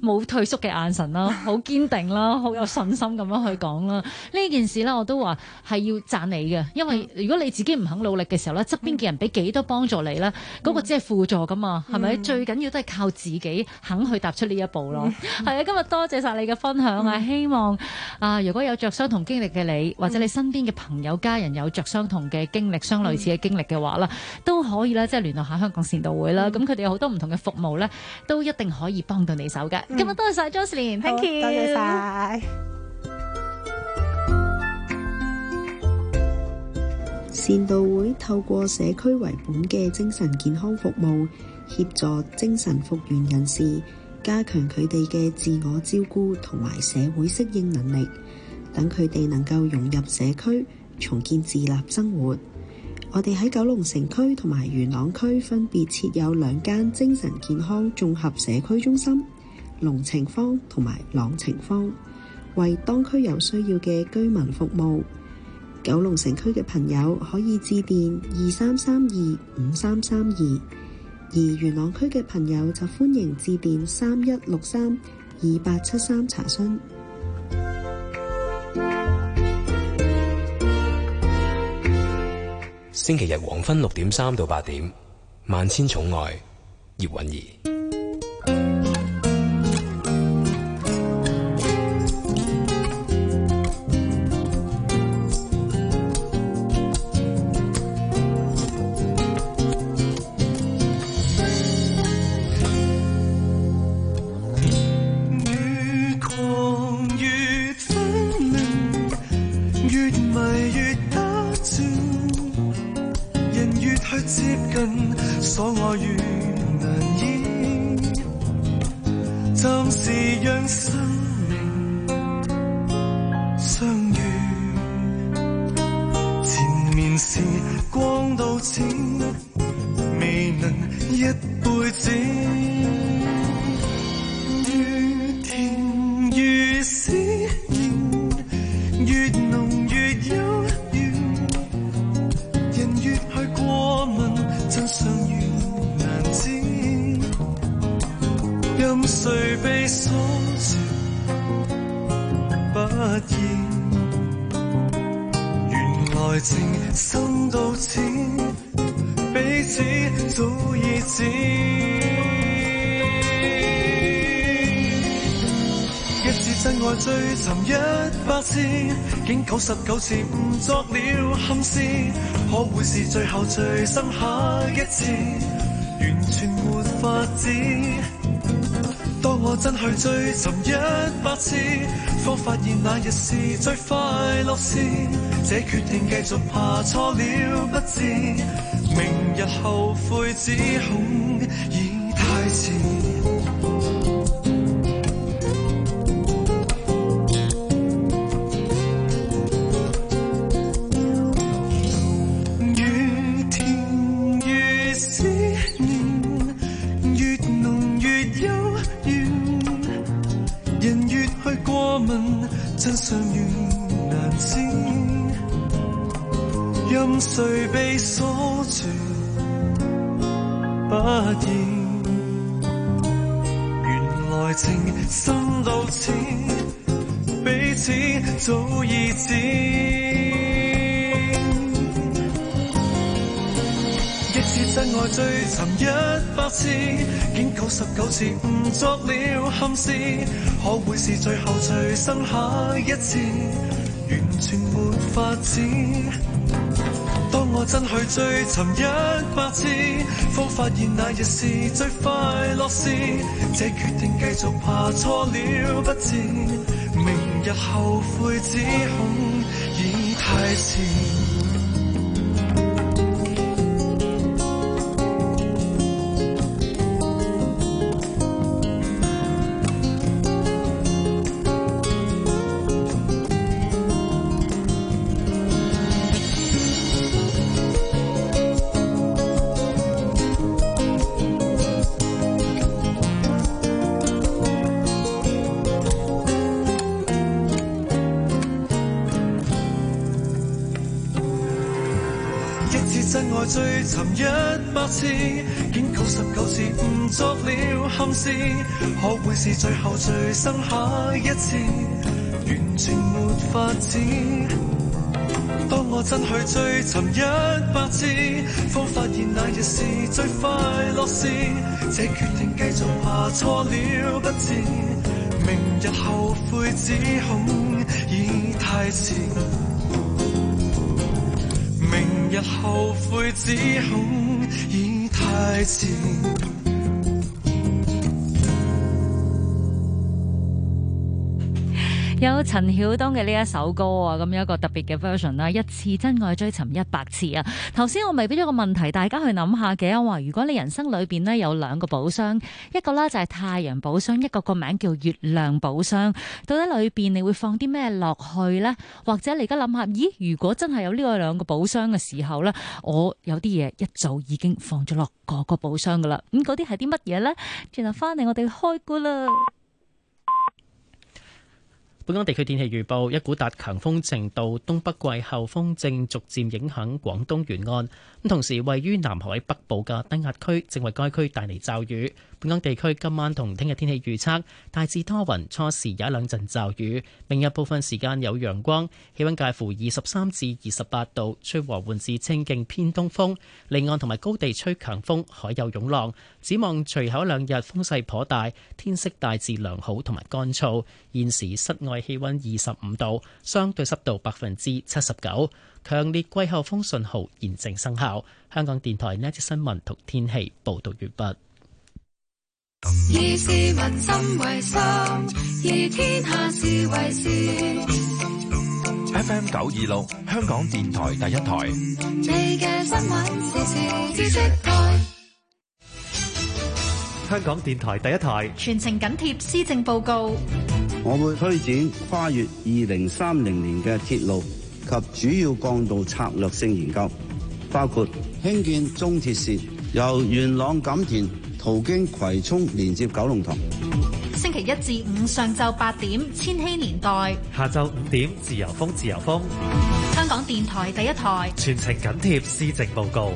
冇退縮嘅眼神啦，好堅定啦，好有信心咁樣去講啦。呢件事咧，我都話係要讚你嘅，因為如果你自己唔肯努力嘅時候咧，側邊嘅人俾幾多幫助你咧，嗰個只係輔助噶嘛，係咪？最緊要都係靠自己肯去踏出呢一步咯。係啊，今日多謝晒你嘅分享啊！希望如果有着相同經歷嘅你，或者你身邊嘅朋友家人有着相同嘅經歷、相類似嘅經歷嘅話啦，都可以咧，即係聯絡下香港善導會啦。咁佢哋有好多唔同嘅服務咧，都一定可以幫到你手嘅。今日多謝晒 Jocelyn，Thank you， 多謝晒。 善導會透過社區為本嘅精神健康服務，協助精神復原人士加強佢哋嘅自我照顧同埋社會適應能力，等佢哋能夠融入社區，重建自立生活。我哋喺九龍城區同埋元朗區分別設有2間精神健康綜合社區中心，龍晴坊同埋朗晴坊，為當區有需要嘅居民服務。九龍城區嘅朋友可以致電23325332，而元朗區嘅朋友就歡迎致電31632873查詢。 星期日黃昏6點3到8點，萬千寵愛葉韻儀。 所愛越難以，暫時讓生命相遇。前面是光到此，未能一輩子。越甜越思念，越濃越幽怨。人越去過問，真相越難知，任誰被鎖住不言，原來情深到此，彼此早已知。一次真愛追尋100次，竟99次誤作了憾事，可會是最後最深刻一次，完全沒法子。當我真去追尋100次，方發現那日是最快樂事。這決定繼續怕錯了不智，明日後悔只恐已太遲。真相越難知，任誰被鎖住不言，原來情深到此，彼此早已知。一次真愛追尋100次，竟99次誤作了憾事，可會是最後最深刻一次，完全沒法子。當我真去追尋100次，方發現那日是最快樂事。這決定繼續怕錯了不智，明日後悔只恐已太遲。 真愛追尋100次，竟99次誤作了憾事，可會是最後最深下一次，完全沒法子。當我真去追尋100次，方發現那日是最快樂事，這決定繼續怕錯了不知，明日後悔只恐已太遲，明日後悔只恐已太遲。 有陳曉東嘅呢一首歌啊，咁有一個特別嘅 version 啦，一次真愛追尋100次啊。頭先我咪俾咗個問題大家去諗下嘅，話如果你人生裏邊呢有2個寶箱，一個呢就係太陽寶箱，一個個名叫月亮寶箱，到底裏邊你會放啲咩落去呢？或者你而家諗下，咦，如果真係有呢個2個寶箱嘅時候呢，我有啲嘢一早已經放咗落嗰個寶箱噶啦，咁嗰啲係啲乜嘢呢？轉頭翻嚟我哋開估啦。 本港地區天氣預報，一股達強風程度東北季候風正逐漸影響廣東沿岸，同時位於南海北部嘅低壓區正為該區帶嚟驟雨。本港地區今晚同聽日天氣預測大致多雲，初時有1-2陣驟雨，明日部分時間有陽光，氣溫介乎23至28度，吹和緩至清勁偏東風，離岸同埋高地吹強風，海有湧浪。展望隨後2日風勢頗大，天色大致良好同埋乾燥。現時室外氣溫25度，相對濕度79%，強烈季候風信號現正生效。香港電台呢一節新聞同天氣報道完畢。 以市民心為心，以天下事為事。 FM 926，香港電台第一台。 你嘅新聞時事知識台。 香港電台第一台， 全程緊貼施政報告。 我會推展跨越2030年嘅鐵路及主要幹道策略性研究，包括興建中鐵線由元朗錦田途經葵涌連接九龍塘。 星期1至5上晝8點，千禧年代； 下晝5點，自由風，自由風。 香港電台第一台， 全程緊貼施政報告。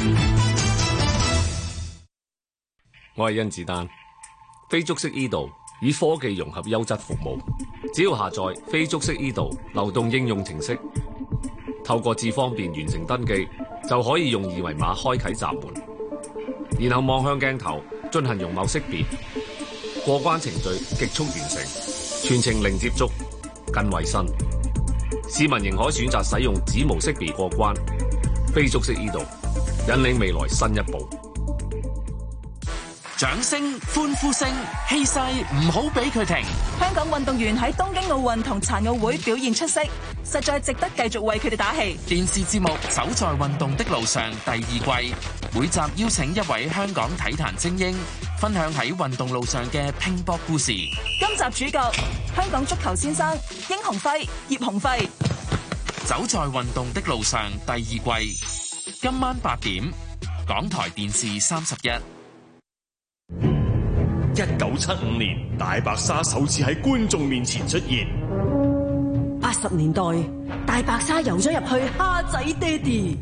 我係甄子丹，非觸式 e 道與科技融合優質服務，只要下載非觸式 e 道流動應用程式，透過智方便完成登記，就可以用2維碼開啟閘門，然後望向鏡頭進行容貌識別，過關程序極速完成，全程零接觸，更衛生。市民仍可選擇使用指模識別過關，非觸式 e 道引領未來新一步。 掌聲、歡呼聲、氣勢，唔好俾佢停。 香港運動員喺東京奧運同殘奧會表現出色，實在值得繼續為佢哋打氣。 電視節目《走在運動的路上》第2季，每集邀請一位香港體壇精英，分享喺運動路上嘅拼搏故事。 今集主角香港足球先生殷鴻輝、葉鴻輝。 《走在運動的路上》第2季，今晚8點，港台電視31。 1975年，大白鯊首次喺觀眾面前出現。 80年代，大白鯊游咗入去蝦仔爹哋。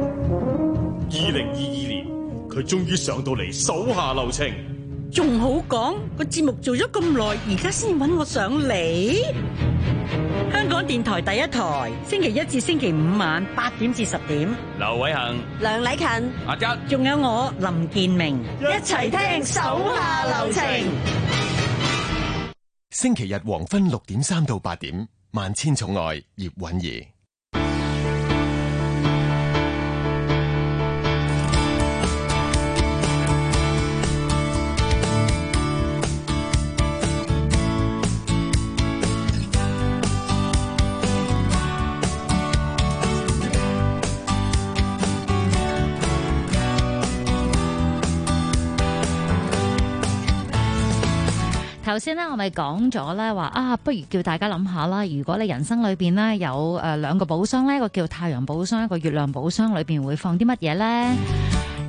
2022年，佢終於上到嚟手下留情。 仲好講，個節目做咗咁耐，而家先揾我上嚟。香港電台第一台，星期1至星期5晚8點至10點。 劉偉恒、 梁禮勤、 阿一， 仲有我林建明，一齊聽手下留情。 星期日黃昏6點3到8點，萬千寵愛葉韻儀。 頭先咧，我咪講咗咧話啊，不如叫大家諗下啦。如果你人生裏邊咧有2個寶箱咧，一個叫太陽寶箱，一個月亮寶箱，裏邊會放啲乜嘢咧？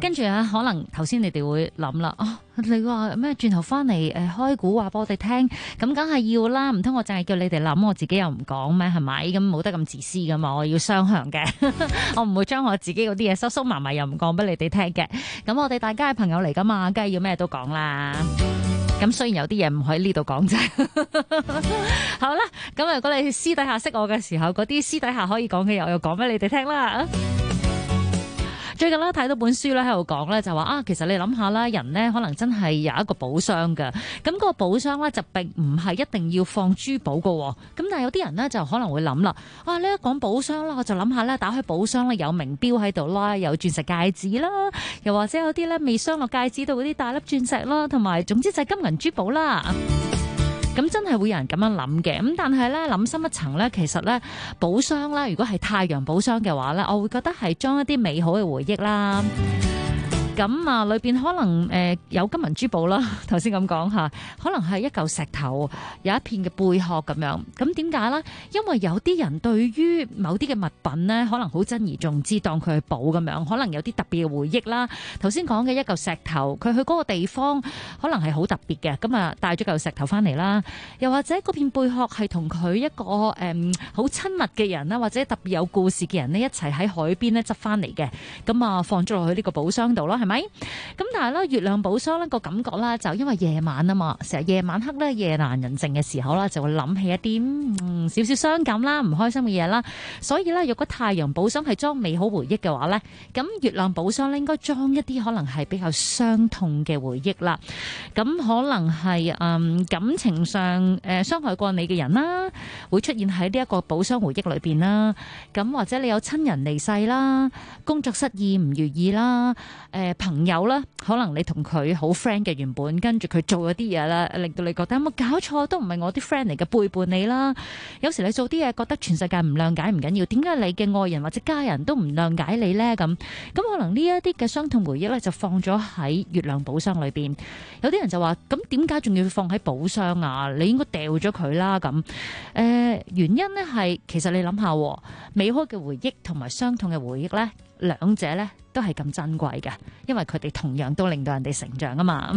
跟住啊，可能頭先你哋會諗啦，你話咩轉頭翻嚟開估話俾我哋聽，咁梗係要啦，唔通我淨係叫你哋諗，我自己又唔講咩？係咪？咁冇得咁自私噶嘛，我要雙向嘅，我唔會將我自己嗰啲嘢收收埋埋又唔講俾你哋聽嘅。咁我哋大家係朋友嚟噶嘛，梗係要咩都講啦。咁雖然有啲嘢唔可以呢度講啫。好啦，咁如果你私底下識我嘅時候，嗰啲私底下可以講嘅嘢，我又講俾你哋聽啦。最近咧睇到本書咧喺度講咧，就話其實你諗下啦，人咧可能真係有一個寶箱嘅，咁個寶箱咧就並唔係一定要放珠寶嘅，咁但係有啲人咧就可能會諗啦，呢一講寶箱啦，我就諗下咧，打開寶箱咧有名錶喺度啦，有鑽石戒指啦，又或者有啲咧未鑲落戒指度嗰啲大粒鑽石啦，同埋總之就係金銀珠寶啦。咁真係會有人咁樣諗嘅，咁但係咧諗深一層咧，其實咧寶箱啦，如果係太陽寶箱嘅話咧，我會覺得係裝一啲美好嘅回憶啦。咁啊，裏邊可能有金銀珠寶啦，頭先咁講下，可能係一嚿石頭，有一片嘅貝殼咁樣。咁點解呢？因為有啲人對於某啲嘅物品呢，可能好珍而重之，當佢係寶咁樣，可能有啲特別嘅回憶啦。頭先講嘅一嚿石頭，佢去嗰個地方可能係好特別嘅，咁啊帶咗嚿石頭翻嚟啦。又或者嗰片貝殼係同佢一個好親密嘅人啦，或者特別有故事嘅人呢，一齊喺海邊呢執翻嚟嘅，咁啊放咗落去呢個寶箱度咯。係咪？咁但係咧，月亮寶箱咧個感覺咧，就因為夜晚啊嘛，成日夜晚黑咧，夜闌人靜嘅時候啦，就會諗起一啲少少傷感啦、唔開心嘅嘢啦。所以咧，如果太陽寶箱係裝美好回憶嘅話咧，咁月亮寶箱咧應該裝一啲可能係比較傷痛嘅回憶啦。咁可能係感情上傷害過你嘅人啦，會出現喺呢一個寶箱回憶裏邊啦。咁或者你有親人離世啦，工作失意唔如意啦，朋友啦，可能你同佢好 friend 嘅原本，跟住佢做咗啲嘢啦，令到你覺得有冇搞錯，都唔係我啲 friend 嚟嘅，背叛你啦。有時你做啲嘢覺得全世界唔諒解唔緊要，點解你嘅愛人或者家人都唔諒解你呢？咁可能呢一啲嘅傷痛回憶咧，就放咗喺月亮寶箱裏邊。有啲人就話：咁點解仲要放喺寶箱啊？你應該掉咗佢啦。咁原因呢係其實你諗下，美好嘅回憶同埋傷痛嘅回憶咧，兩者咧都係咁珍貴嘅，因為佢哋同樣都令到人哋成長啊嘛。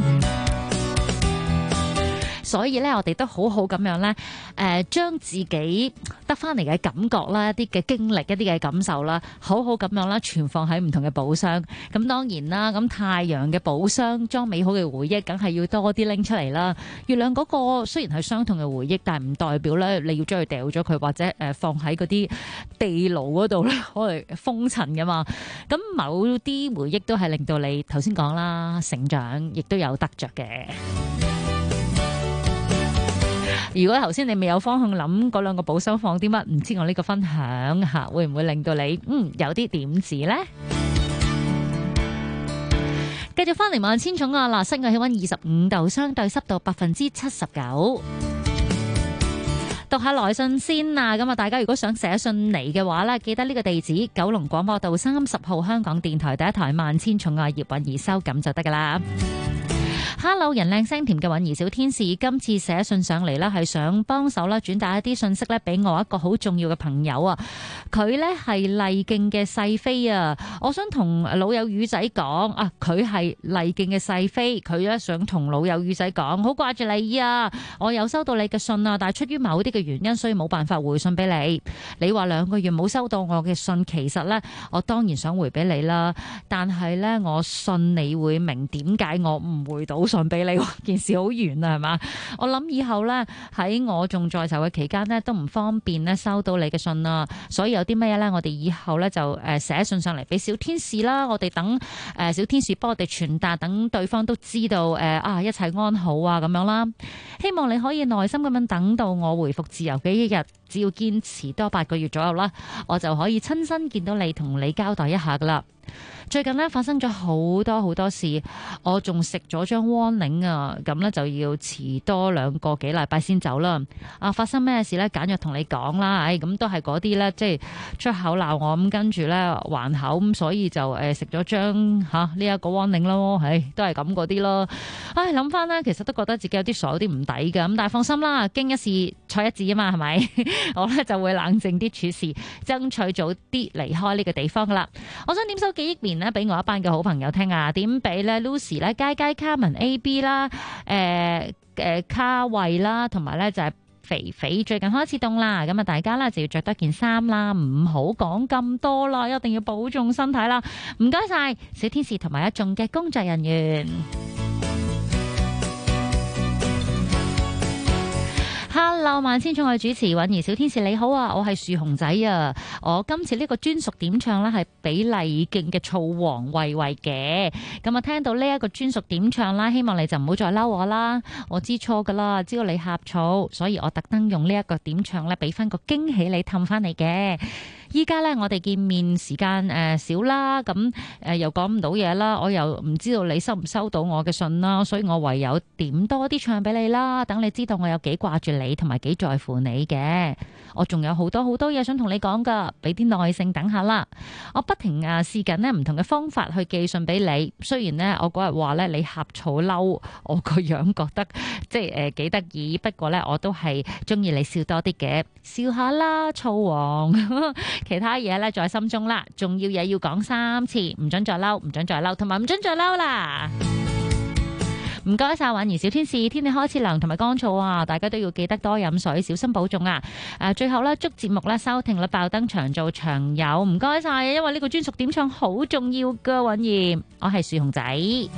所以咧，我哋都好好咁樣咧，將自己得翻嚟嘅感覺啦、一啲嘅經歷、一啲嘅感受啦，好好咁樣啦，存放喺唔同嘅寶箱。咁當然啦，咁太陽嘅寶箱裝美好嘅回憶，梗係要多啲拎出嚟啦。月亮嗰個雖然係傷痛嘅回憶，但係唔代表咧你要將佢掉咗佢，或者放喺嗰啲地牢嗰度咧，可能封塵噶嘛。咁某啲回憶都係令到你頭先講啦，成長亦都有得着嘅。如果頭先你未有方向諗嗰兩個寶箱放啲乜，唔知我呢個分享吓會唔會令到你有啲點子呢？繼續翻嚟萬千寵啊！嗱，室外氣溫25度，相對濕度79%。讀下來信先啊！咁啊，大家如果想寫信嚟嘅話呢，記得呢個地址：九龍廣播道30號香港電台第一台萬千寵愛葉韻儀收咁就得噶啦。Hello， 人靚聲甜嘅韻儀小天使，今次寫信上嚟啦，係想幫手啦，轉達一啲信息咧，俾我一個好重要嘅朋友啊。佢咧係麗徑嘅細飛啊，我想同老友魚仔講啊，佢係麗徑嘅細飛，佢咧想同老友魚仔講，好掛住你啊！我有收到你嘅信啊，但係出於某啲嘅原因，所以冇辦法回信俾你。你話2個月冇收到我嘅信，其實咧我當然想回俾你啦，但係咧我信你會明點解我唔回到信俾你，件事好遠啊，係嘛？我諗以後咧喺我仲在囚嘅期間咧，都唔方便咧收到你嘅信啦。所以有啲咩咧，我哋以後咧就寫信上嚟俾小天使啦。我哋等小天使幫我哋傳達，等對方都知道一切安好啊咁樣啦。希望你可以耐心咁樣等到我回復自由嘅一日，只要堅持多8個月左右啦，我就可以親身見到你，同你交代一下噶啦。最近咧發生咗好多事，我仲食咗張 warning 啊，咁咧就要遲多2個幾禮拜先走啦。發生咩事咧？簡約同你講啦，咁都係嗰啲咧，即係出口鬧我咁，跟住咧還口咁，所以就食咗張呢一個 warning 咯，都係咁嗰啲咯。諗翻咧，其實都覺得自己有啲傻，有啲唔抵㗎，咁但係放心啦，經一事錯一致啊嘛，係咪？我咧就會冷靜啲處事，爭取早啲離開呢個地方噶啦。我想點首記憶棉咧，俾我一班嘅好朋友聽啊！點俾咧 Lucy 咧、佳佳、Carmen、AB 啦、卡慧啦，同埋咧就係肥肥。最近開始凍啦，咁啊大家咧就要着多件衫啦，唔好講咁多啦，一定要保重身體啦。唔該晒小天使同埋一眾嘅工作人員。Hello， 萬千寵愛主持允兒小天使你好啊，我係樹熊仔啊。我今次呢個專屬點唱呢係俾麗勁嘅醋王慧慧嘅。咁啊聽到呢一個專屬點唱啦，希望你就唔好再嬲我啦，我知錯噶啦，知道你呷醋，所以我特登用呢一個點唱呢，俾翻個驚喜你氹翻你嘅。依家呢，我哋見面時間少啦，咁又講唔到嘢啦，我又唔知道你收唔收到我嘅信啦，所以我唯有點多啲唱俾你啦，等你知道我有幾掛住你同埋幾在乎你嘅。我仲有好多嘢想同你講噶，俾啲耐性等下啦。我不停試緊呢唔同嘅方法去寄信俾你，雖然呢，我嗰日話呢，你呷醋嬲，我個樣覺得即係幾得意，不過呢，我都係中意你笑多啲嘅，笑下啦，醋王。其他嘢咧在心中啦，重要嘢要講3次，唔准再嬲，唔准再嬲，同埋唔准再嬲啦。唔該晒，婉兒小天使，天氣開始涼同埋乾燥啊，大家都要記得多飲水，小心保重啊！最後咧，祝節目咧收聽率爆燈，長做長有。唔該晒，因為呢個專屬點唱好重要噶，婉兒，我係樹熊仔。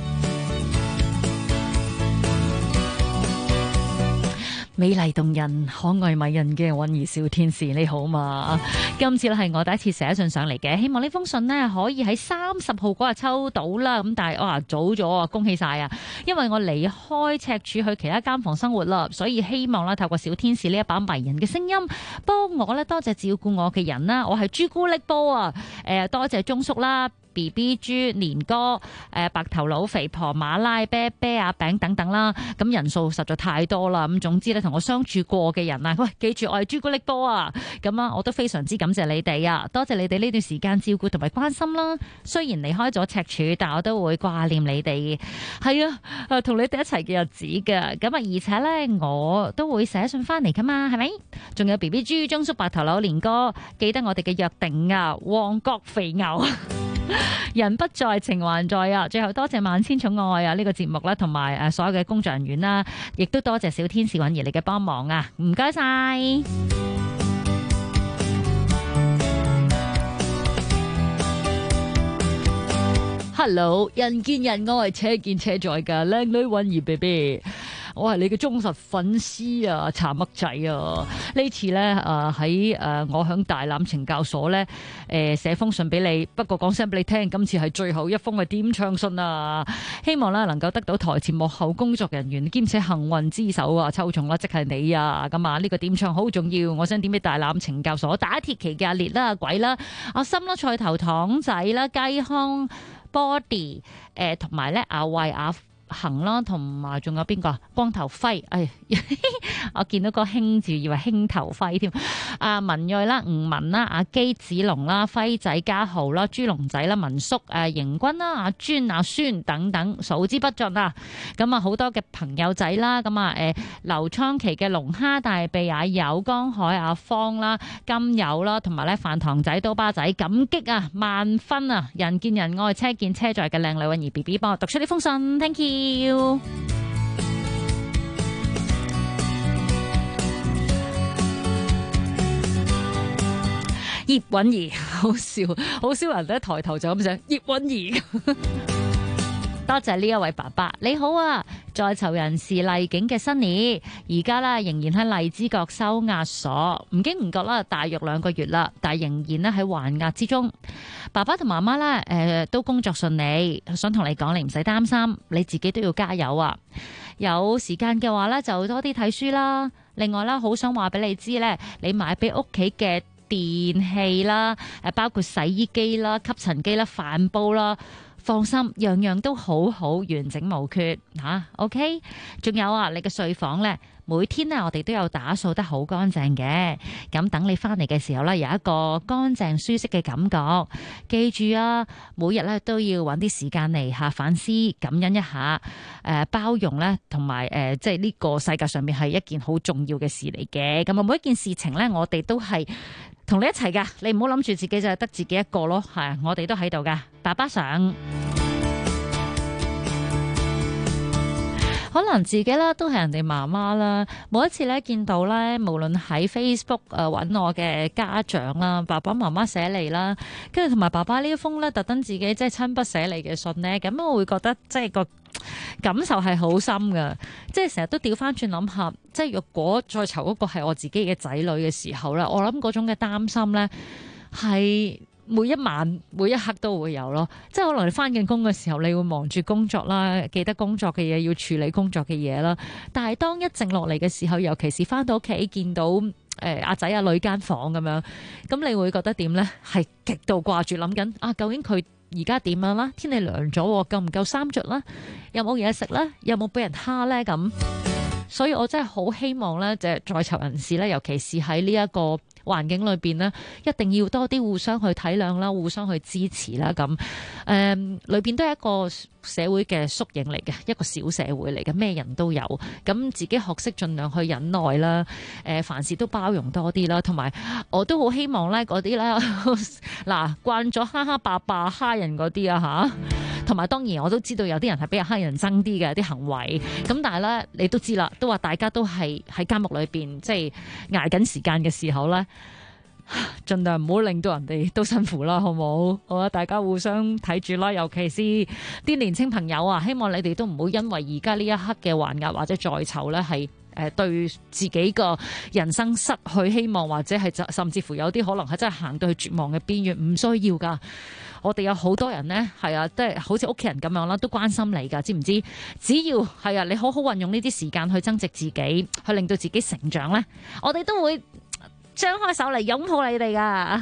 美麗動人、可愛迷人嘅韻兒小天使，你好嘛？今次咧係我第一次寫信上嚟嘅，希望呢封信呢可以喺30號嗰日抽到啦。咁但係早咗啊，恭喜晒啊！因為我離開赤柱去其他間房生活啦，所以希望咧透過小天使呢一把迷人嘅聲音，幫我咧多謝照顧我嘅人啦。我係朱古力波啊！多謝鐘叔啦。BB 豬、年哥、白頭佬、肥婆、馬拉、啤啤、阿餅等等啦，咁人數實在太多啦。咁總之咧，同我相處過嘅人啊，喂，記住我係朱古力波啊！咁啊，我都非常之感謝你哋啊，多謝你哋呢段時間照顧同埋關心啦。雖然離開咗赤柱，但我都會掛念你哋。係啊，同你哋一齊嘅日子㗎。咁啊，而且咧，我都會寫信翻嚟噶嘛，係咪？仲有 BB 豬、鐘叔、白頭佬、年哥，記得我哋嘅約定啊！旺角肥牛。人不在，情還在啊！最後多謝萬千寵愛啊呢個節目啦，同埋所有嘅工作人員啦，亦都多謝小天使允兒你嘅幫忙啊！唔該晒。Hello， 人見人愛，車見車載噶靚女允兒 BB。我係你嘅忠實粉絲啊，茶麥仔啊！呢次咧喺我響大欖懲教所咧寫封信俾你，不過講聲俾你聽，今次係最後一封嘅點唱信啊！希望咧能夠得到台前幕後工作人員兼且幸運之手啊抽中啦，即係你啊！咁啊呢個點唱好重要，我想點俾大欖懲教所打鐵期嘅阿烈啦、阿鬼啦、阿心啦、菜頭糖仔啦、雞康 Body 同埋咧阿慧阿行啦，同埋仲有邊個光頭輝？我見到個興字，以為興頭輝添。阿文睿啦、吳文啦、阿基子龍啦、輝仔家豪啦、豬龍仔啦、文叔、邢君啦、阿尊、阿孫等等，數之不盡啊！咁啊，好多嘅朋友仔啦，咁啊，劉倉奇嘅龍蝦大鼻阿友、江海阿方啦、金友啦，同埋咧飯堂仔、刀疤仔，感激啊，萬分啊！人見人愛，車見車載嘅靚女允兒 BB 幫我讀出呢封信 ，thank you。葉韻儀好笑，好少人一抬頭就咁寫葉韻儀。多謝呢一位爸爸，你好啊！在囚人士麗景嘅 Sunny， 而家咧仍然喺荔枝角收押所，唔經唔覺啦，大約2個月啦，但係仍然咧喺還押之中。爸爸同媽媽咧都工作順利，想同你講，你唔使擔心，你自己都要加油啊！有時間嘅話咧，就多啲睇書啦。另外啦，好想話俾你知咧，你買俾屋企嘅電器啦，包括洗衣機啦、吸塵機啦、飯煲啦。放心，樣樣都好好完整無缺吓，OK。仲有啊，你嘅睡房咧每天呢，我哋都有打掃得好乾淨嘅。咁等你翻嚟嘅時候呢，有一個乾淨舒適嘅感覺。記住啊，每日呢都要揾啲時間嚟反思、感恩一下，包容呢，同埋即係呢個世界上面係一件好重要嘅事嚟嘅。咁啊，每一件事情呢，我哋都係同你一齊噶，你唔好諗住自己就係得自己一個咯，係我哋都喺度噶。爸爸上。可能自己啦都係人哋媽媽啦，每一次咧見到咧，無論喺 Facebook 揾我嘅家長啦，爸爸媽媽寫嚟啦，跟住同埋爸爸呢一封咧特登自己即係親筆寫嚟嘅信咧，咁我會覺得即係個感受係好深噶，即係成日都調翻轉諗下，即係若果再籌嗰個係我自己嘅仔女嘅時候咧，我諗嗰種嘅擔心咧係每一晚每一刻都會有咯，即係可能你翻緊工嘅時候，你會忙住工作啦，記得工作嘅嘢，要處理工作嘅嘢啦。但係當一靜落嚟嘅時候，尤其是翻到屋企見到阿仔阿女間房咁樣，咁你會覺得點呢？係極度掛住諗緊啊，究竟佢而家點樣啦？天氣涼咗，夠唔夠衫着啦？有冇嘢食啦？有冇俾人蝦呢？咁，所以我真係好希望呢，就係在囚人士呢，尤其是喺呢一個環境裏邊呢，一定要多啲互相去體諒啦，互相去支持啦。咁裏邊都係一個社會嘅縮影嚟嘅，一個小社會嚟嘅，咩人都有。咁自己學識盡量去忍耐啦，凡事都包容多啲啦。同埋我都好希望咧，嗰啲咧嗱慣咗蝦蝦霸霸蝦人嗰啲啊嚇，同埋當然我都知道有啲人係比較蝦人憎啲嘅啲行為。咁但係咧，你都知啦，都話大家都係喺監獄裏邊即係捱緊時間嘅時候咧，盡量唔好令到人哋都辛苦啦，好唔好？好啊，大家互相睇住啦，尤其是啲年青朋友啊，希望你哋都唔好因為而家呢一刻嘅還押或者在囚咧，係對自己個人生失去希望，或者係甚至乎有啲可能係真係行到去絕望嘅邊緣，唔需要噶。我哋有好多人呢，係啊，即係好似屋企人咁樣啦，都關心你噶，知唔知？只要係啊，你好好運用呢啲時間去增值自己，去令到自己成長呢，我哋都會張開手嚟擁抱你哋噶。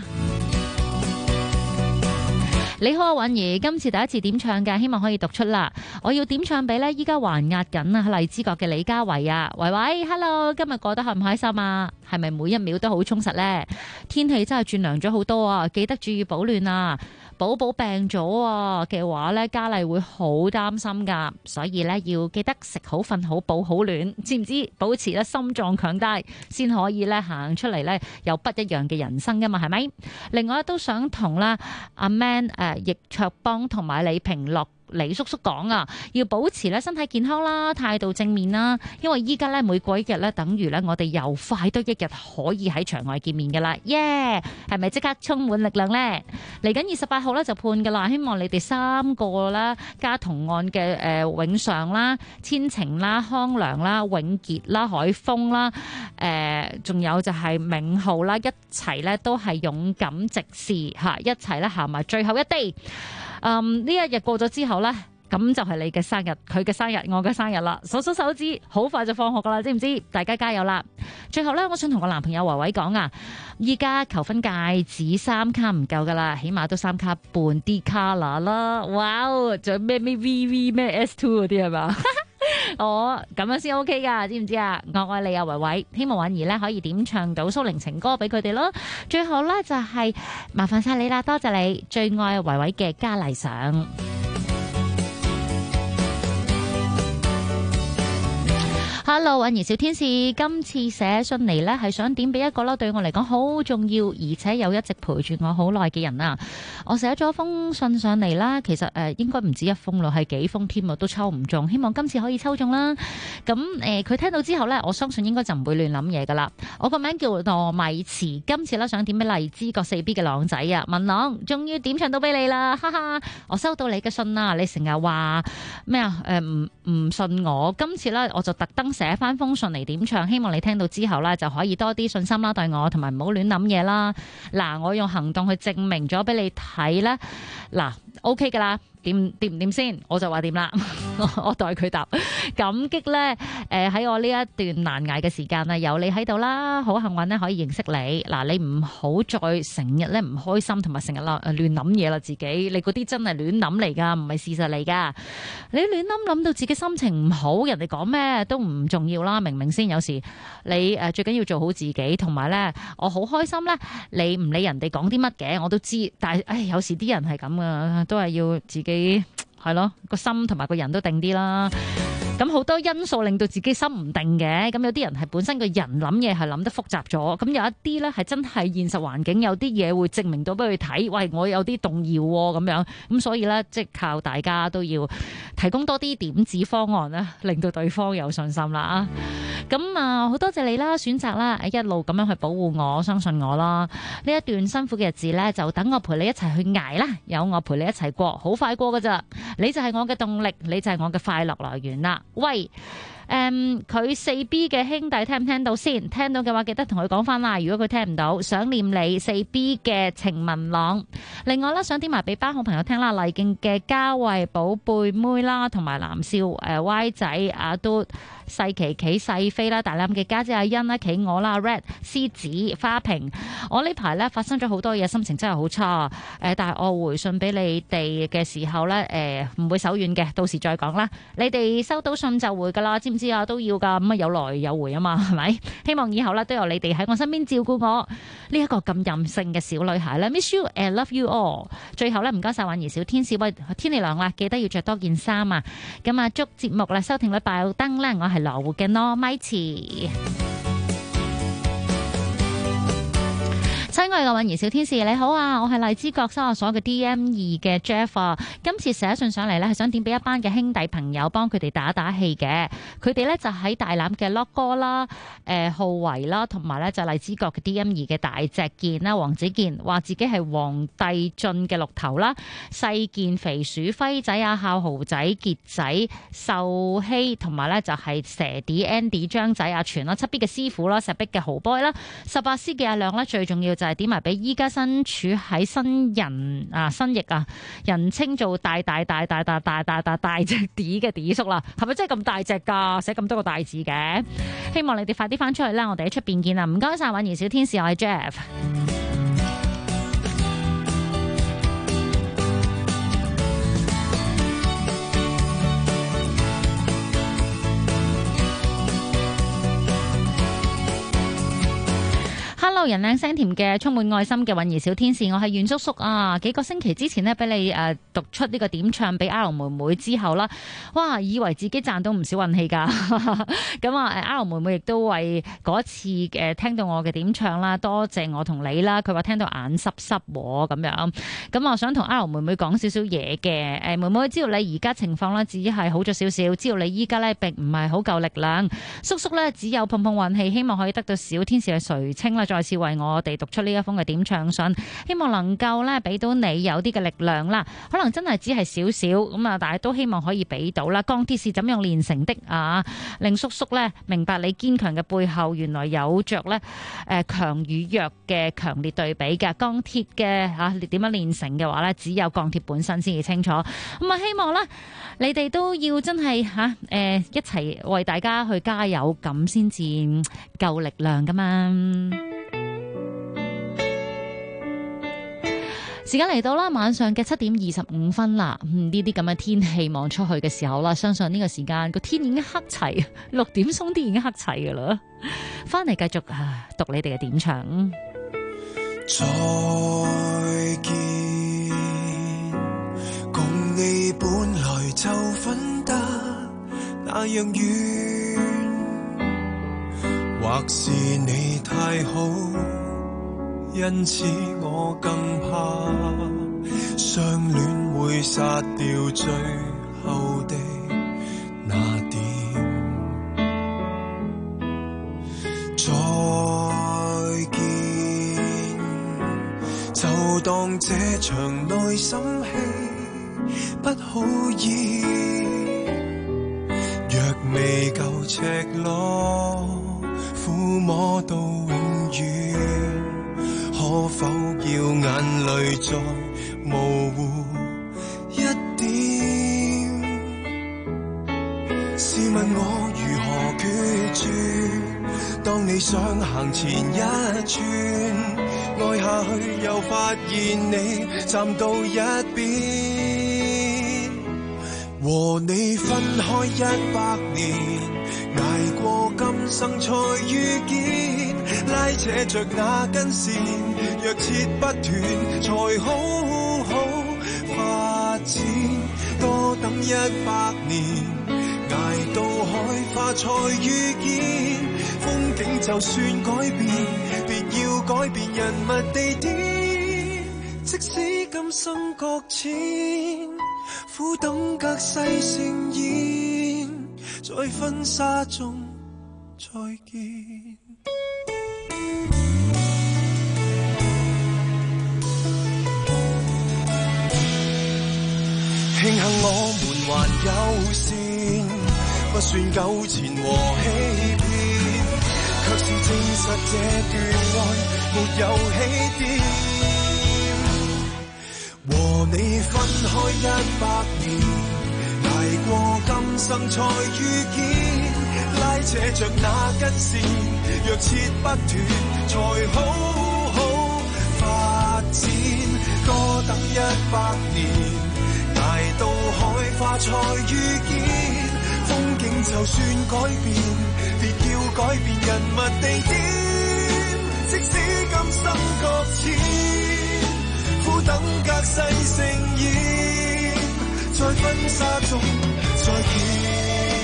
你好啊，允兒，今次第一次點唱嘅，希望可以讀出啦。我要點唱俾呢，依家還押緊啊，荔枝角嘅李家維啊，維維 ，hello， 今日過得開唔開心啊？係咪每一秒都好充實呢？天氣真係轉涼咗好多啊，記得注意保暖啊！寶寶病咗啊嘅話呢，嘉麗會好擔心噶，所以呢，要記得食好、瞓好、保好暖，知唔知？保持咧心臟強大，先可以咧行出嚟呢，有不一樣嘅人生噶嘛，係咪？另外都想同啦阿 Man 易卓邦同埋李平樂李叔叔講啊，要保持咧身體健康啦，態度正面啦，因為依家咧每過一日咧，等於咧我哋又快多一日可以喺場外見面噶啦，耶！係咪即刻充滿力量呢？嚟緊28號咧就判噶啦，希望你哋3個啦，加同案嘅永尚啦、千晴啦、康良啦、永傑啦、海峰啦，仲有就係明浩啦，一齊咧都係勇敢直視嚇，一齊咧行埋最後一地。呢一日過咗之後呢，咁就係你嘅生日，佢嘅生日，我嘅生日啦。數數手指，好快就放學噶啦，知唔知？大家加油啦！最後呢，我想同個男朋友維維講啊，依家求婚戒指3卡唔夠噶啦，起碼都3卡半啲 color 啦。哇，仲有咩 VV 咩 S2 嗰啲係嘛？我咁樣先 OK 噶，知唔知啊？我愛你啊，維維，希望允兒咧可以點唱到蘇寧情歌俾佢哋咯。最後咧就係麻煩晒你啦，多謝你，最愛維維嘅嘉麗上。Hello， 允兒小天使，今次寫信嚟呢係想點俾一個啦，對我嚟講好重要，而且又一直陪住我好耐嘅人啊！我寫咗封信上嚟啦，其實應該唔止一封咯，係幾封添啊，都抽唔中，希望今次可以抽中啦。咁佢聽到之後呢，我相信應該就唔會亂諗嘢噶啦。我個名叫糯米糍，今次呢想點俾荔枝角4B嘅朗仔啊，文朗，終於點唱到俾你啦，哈哈！我收到你嘅信啦，你成日話咩啊？唔信我，今次呢，我就特登寫翻封信嚟點唱，希望你聽到之後呢，就可以多啲信心啦，對我，同埋唔好亂諗嘢啦。嗱，我用行動去證明咗俾你睇啦。嗱，OK 噶啦，掂唔掂先？我就話掂啦。 我代佢答。感激咧，喺我呢一段難捱嘅時間啊，有你喺度啦，好幸運咧可以認識你。嗱，你唔好再成日咧唔開心，同埋成日亂諗嘢啦，自己你嗰啲真係亂諗嚟噶，唔係事實嚟噶。你亂諗到自己心情唔好，人哋講咩都唔重要啦，明唔明先？有時你最緊要做好自己，同埋咧，我好開心咧，你唔理人哋講啲乜嘅，我都知。但係有時啲人係咁噶，都係要自己係咯，個心同埋個人都定啲啦。咁好多因素令到自己心唔定嘅，咁有啲人係本身個人諗嘢係諗得複雜咗，咁有一啲咧係真係現實環境有啲嘢會證明到俾佢睇，喂，我有啲動搖喎咁樣，咁所以咧即係靠大家都要提供多啲點子方案啦，令到對方有信心啦。咁好多謝你啦，選擇啦一路咁樣去保護我，相信我啦。呢一段辛苦嘅日子咧，就等我陪你一齊去捱啦，有我陪你一齊過，好快過噶咋。你就係我嘅動力，你就係我嘅快樂來源啦。喂，佢4B 嘅兄弟聽唔聽到先？聽到嘅話記得同佢講翻啦。如果佢聽唔到，想念你4B 嘅程文朗。另外啦，想點埋俾班好朋友聽啦，麗徑嘅嘉慧寶貝妹啦，同埋南少Y 仔阿嘟。細琪琪細飛啦，大欖嘅家姐阿欣啦，企鵝啦 Red 獅子花瓶。我呢排咧發生咗好多嘢，心情真係好差。但係我回信俾你哋嘅時候咧，唔會手軟嘅，到時再講啦。你哋收到信就回噶啦，知唔知啊？都要噶，咁啊有來有回啊嘛，係咪？希望以後咧都有你哋喺我身邊照顧我呢一個咁任性嘅小女孩啦。Miss you and love you all。最後咧唔該晒婉兒小天使，喂，天氣涼啦，記得要着多件衫啊。咁啊，祝節目啦收聽率爆燈咧，我係羅湖嘅咯，咪慈。親愛嘅婉兒小天使你好啊，我係荔枝角收押所嘅 DM2 嘅 Jeff 啊。今次寫信上嚟咧，係想點俾一班嘅兄弟朋友幫佢哋打打氣嘅。佢哋咧就喺大欖嘅 Lock 哥啦、浩維啦，同埋咧就荔枝角嘅 DM2 嘅大隻健啦、黃子健，話自己係皇帝進嘅綠頭啦、細健肥鼠輝仔啊、孝豪仔、傑仔、秀希，同埋咧就係蛇啲 Andy 張仔阿全啦、7B 嘅師傅啦、石壁嘅豪 boy 啦、18C 嘅阿亮啦，最重要就係點埋俾依家身處喺新翼啊，人稱做大隻啲嘅啲叔啦，係咪真係咁大隻㗎？寫咁多個大字嘅，希望你哋快啲翻出去啦，我哋喺出邊見啦！唔該晒，婉兒小天使，我係 Jeff。Hello， 人靚聲甜嘅充滿愛心嘅韻兒小天使，我係袁叔叔啊！幾個星期之前呢，俾你讀出呢個點唱俾 R 妹妹之後啦，哇！以為自己賺到唔少運氣㗎。咁啊，R 妹妹亦都為嗰次聽到我嘅點唱啦，多謝我同你啦。佢話聽到眼濕濕喎咁樣。咁我想同 R 妹妹講少少嘢嘅。妹妹知道你而家情況呢，只係好咗少少，知道你依家呢並唔係好夠力量。叔叔呢，只有碰碰運氣，希望可以得到小天使嘅垂青啦。再次為我哋讀出呢一封嘅點唱信，希望能夠咧俾到你有啲嘅力量啦。可能真係只係少少咁啊，但係都希望可以俾到啦。鋼鐵是怎樣煉成的啊？令叔叔咧明白你堅強嘅背後，原來有着咧強與弱嘅強烈對比嘅。鋼鐵嘅嚇點樣煉成嘅話咧，只有鋼鐵本身先至清楚。咁啊，希望咧你哋都要真係一齊為大家去加油，咁先至夠力量噶嘛。時間嚟到啦，晚上嘅7:25啦。呢啲咁嘅天氣望出去嘅時候啦，相信呢個時間個天已經黑齊，6點鬆啲已經黑齊噶啦。翻嚟繼續讀你哋嘅點唱。 再見，共你本來就分得那樣遠，或是你太好，因此我更怕相戀會殺掉最後的那點。再見，就當這場內心戲不好演，若未夠赤裸撫摸到永遠，可否叫眼淚再模糊一點？ 轉。當你想行前一轉，愛下去又發現你站到一邊。和你分開100年，捱過今生才遇見，拉扯着那根線，若切不斷才好好發展。多等100年，捱到海花才遇見，風景就算改變，別要改變人物地點。即使今生擱淺，苦等隔世盛宴，在婚紗中再見。慶幸我們還有善，不算糾纏和欺騙，卻是證實這段愛沒有起點。和你分開100年，捱過今生才遇見，拉扯着那根線，若切不斷才好好發展。多等100年，捱到海花才遇見，風景就算改變，別要改變人物地點。即使今生擱淺，苦等隔世盛宴，在婚紗中再見。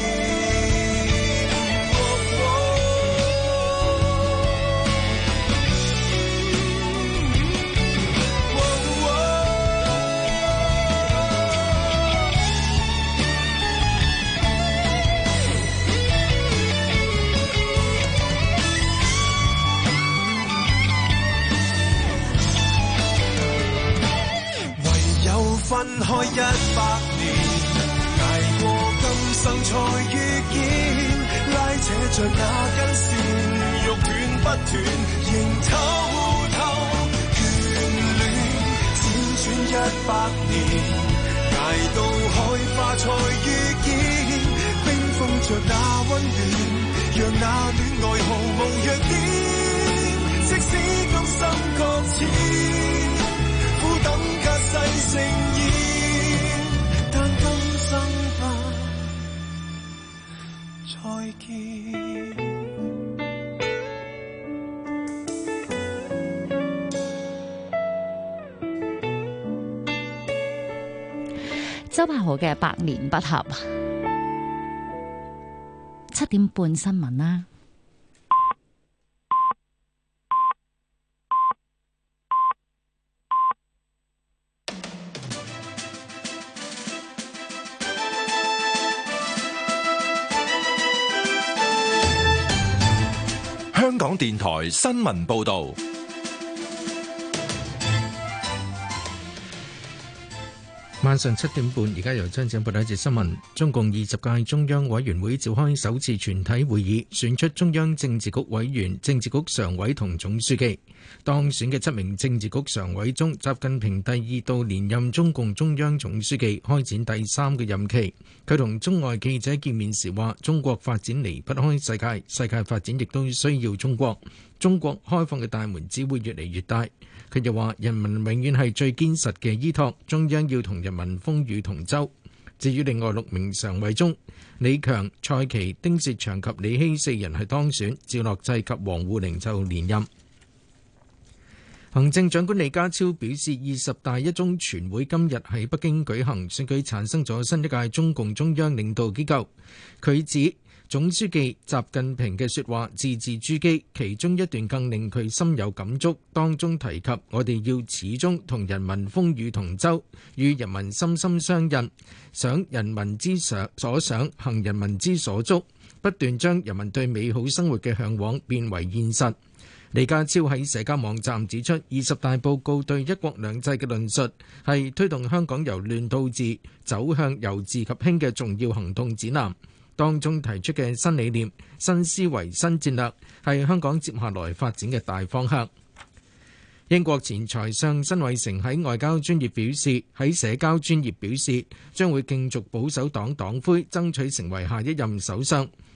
分開100年，捱過今生才遇見，拉扯着那根線，欲斷不斷，仍偷偷眷戀。輾轉100年，捱到海花才遇見，冰封着那溫暖，讓那戀愛毫無弱點。即使今生擱淺，苦等隔世盛宴，但今生不再見。 周柏豪嘅《百年不合》，7點半新聞啦。 香港電台新聞報道， 晚上7點半，而家由張正報道一節新聞。中共20屆中央委員會召開首次全體會議，選出中央政治局委員、政治局常委同總書記。當選嘅7名政治局常委中，習近平第2度連任中共中央總書記，開展第3個任期。佢同中外記者見面時話：中國發展離不開世界，世界發展亦都需要中國。中國開放嘅大門只會越嚟越大。佢又話：人民永遠係最堅實嘅依託，中央要同人民風雨同舟。至於另外6名常委中，李強、蔡奇、丁薛祥及李希4人係當選，趙樂際及王滬寧就連任。行政長官李家超表示，20大一中全會今日喺北京舉行，選舉產生咗新一屆中共中央領導機構。佢指總書記習近平嘅說話字字珠璣，其中一段更令佢深有感觸，當中提及我哋要始終同人民風雨同舟，與人民心心相印，想人民之所想，行人民之所囑，不斷將人民對美好生活嘅向往變為現實。李家超喺社交網站指出，20大報告對一國兩制嘅論述係推動香港由亂到治走向由治及興嘅重要行動指南。當中提出嘅新理念、新思維、新戰略係香港接下來發展嘅大方向。英國前財相辛偉誠喺外交專業表示，喺社交專業表示將會競逐保守黨黨魁，爭取成為下一任首相。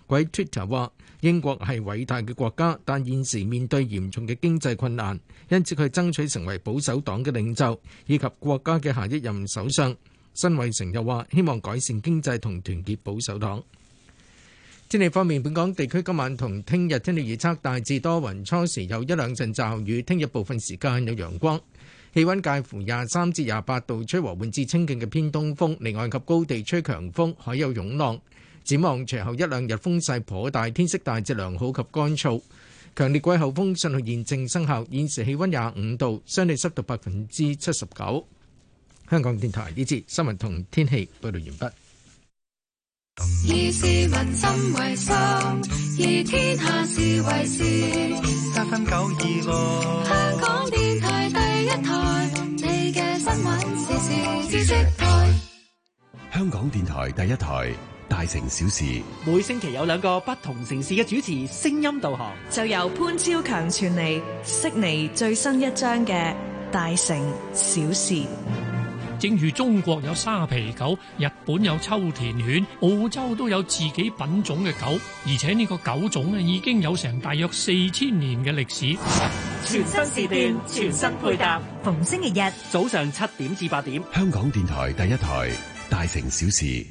佢喺 Twitter 話：英國係偉大嘅國家，但現時面對嚴重嘅經濟困難，因此佢爭取成為保守黨嘅領袖以及國家嘅下一任首相。辛偉誠又話：希望改善經濟同團結保守黨。天氣方面，本港地區今晚同聽日天氣預測大致多雲，初時有一兩陣驟雨，聽日部分時間有陽光，氣溫介乎23至28度，吹和緩至清勁嘅偏東風，離岸及高地吹強風，海有湧浪。展望隨後一兩日風勢頗大，天色大致良好及乾燥。強烈季候風信號現正生效，現時氣溫25度，相對濕度79%。香港電台呢節新聞同天氣報道完畢。 以市民心為心，以天下事為事。7分926，香港電台第一台，你嘅新聞時事知識台。 香港電台第一台，大城小事。 每星期有2個不同城市嘅主持聲音導航， 就由潘超強傳嚟悉尼最新一章嘅大城小事。 正如中國有沙皮狗，日本有秋田犬，澳洲都有自己品種嘅狗，而且呢個狗種已經有成大約4000年嘅歷史。 全新時段，全新配搭， 逢星期日早上7點至8點。 香港電台第一台，大城小事。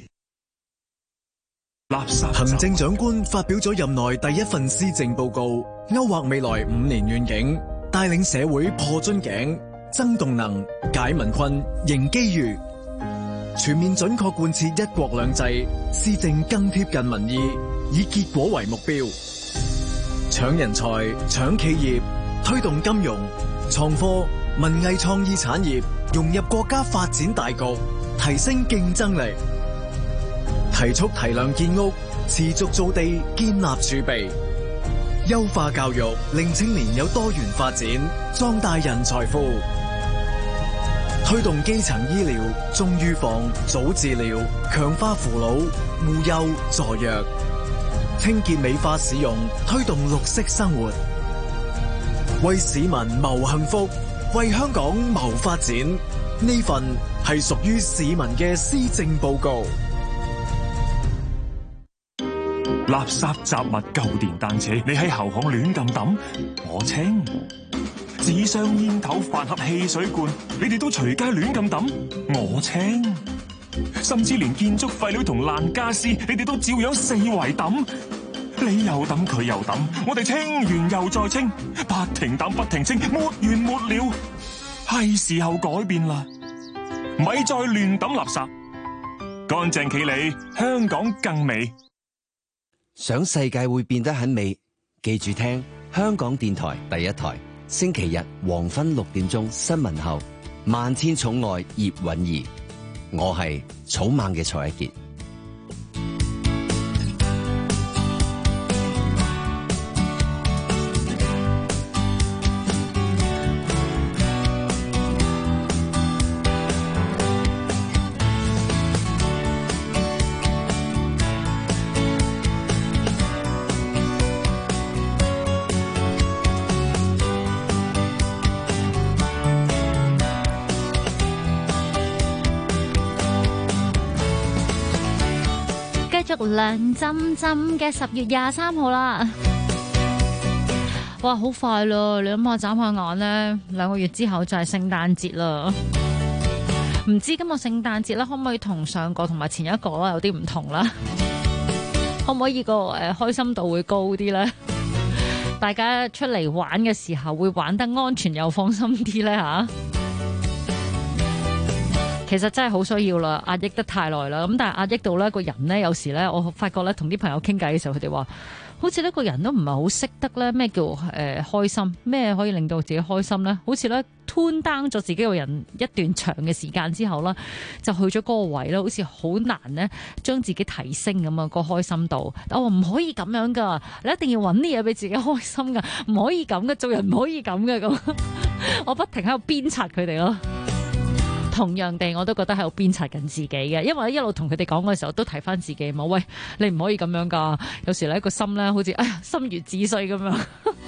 行政長官發表咗任內第一份施政報告，勾畫未來5年願景，帶領社會破樽頸，增動能，解民困，迎機遇，全面準確貫徹一國兩制，施政更貼近民意，以結果為目標，搶人才，搶企業，推動金融、創科、文藝創意產業融入國家發展大局，提升競爭力，提速提量建屋，持續造地，建立儲備，優化教育，令青年有多元發展，壯大人才庫，推動基層醫療，重預防，早治療，強化扶老、護幼、助弱，清潔美化市容，推動綠色生活，為市民謀幸福，為香港謀發展。呢份係屬於市民嘅施政報告。 垃圾雜物舊電單車，你喺後巷亂咁抌，我清；紙箱煙頭飯盒汽水罐，你哋都隨街亂咁抌，我清；甚至連建築廢料同爛家私，你哋都照樣四圍抌，你又抌佢又抌，我哋清完又再清，不停抌不停清，沒完沒了。係時候改變啦，咪再亂抌垃圾，乾淨企理，香港更美。 想世界會變得很美，記住聽香港電台第一台，星期日黃昏6點鐘新聞後，萬千寵愛葉韻儀，我係草蜢嘅蔡一傑。 涼浸浸嘅10月23號啦，哇，好快咯！你諗下，眨下眼呢，2個月之後就係聖誕節啦。唔知今個聖誕節咧，可唔可以同上個同埋前一個啦有啲唔同啦？可唔可以個開心度會高啲呢？大家出嚟玩嘅時候會玩得安全又放心啲呢？吓？其實真係好需要啦，壓抑得太耐啦。咁但係壓抑到呢個人呢，有時呢，我發覺呢，同啲朋友傾偈嘅時候，佢哋話好似呢個人都唔係好識得呢咩叫開心，咩可以令到自己開心呢？好似呢 tune down 咗自己個人一段長嘅時間之後啦，就去咗嗰個位啦，好似好難呢將自己提升咁啊個開心度。我話唔可以咁樣噶，你一定要揾啲嘢俾自己開心噶，唔可以咁嘅，做人唔可以咁嘅咁。我不停喺度鞭策佢哋咯。同樣地，我都覺得喺度鞭策緊自己嘅，因為一路同佢哋講嘅時候，都提翻自己冇，喂，你唔可以咁樣噶，有時咧個心咧好似心如止水咁樣。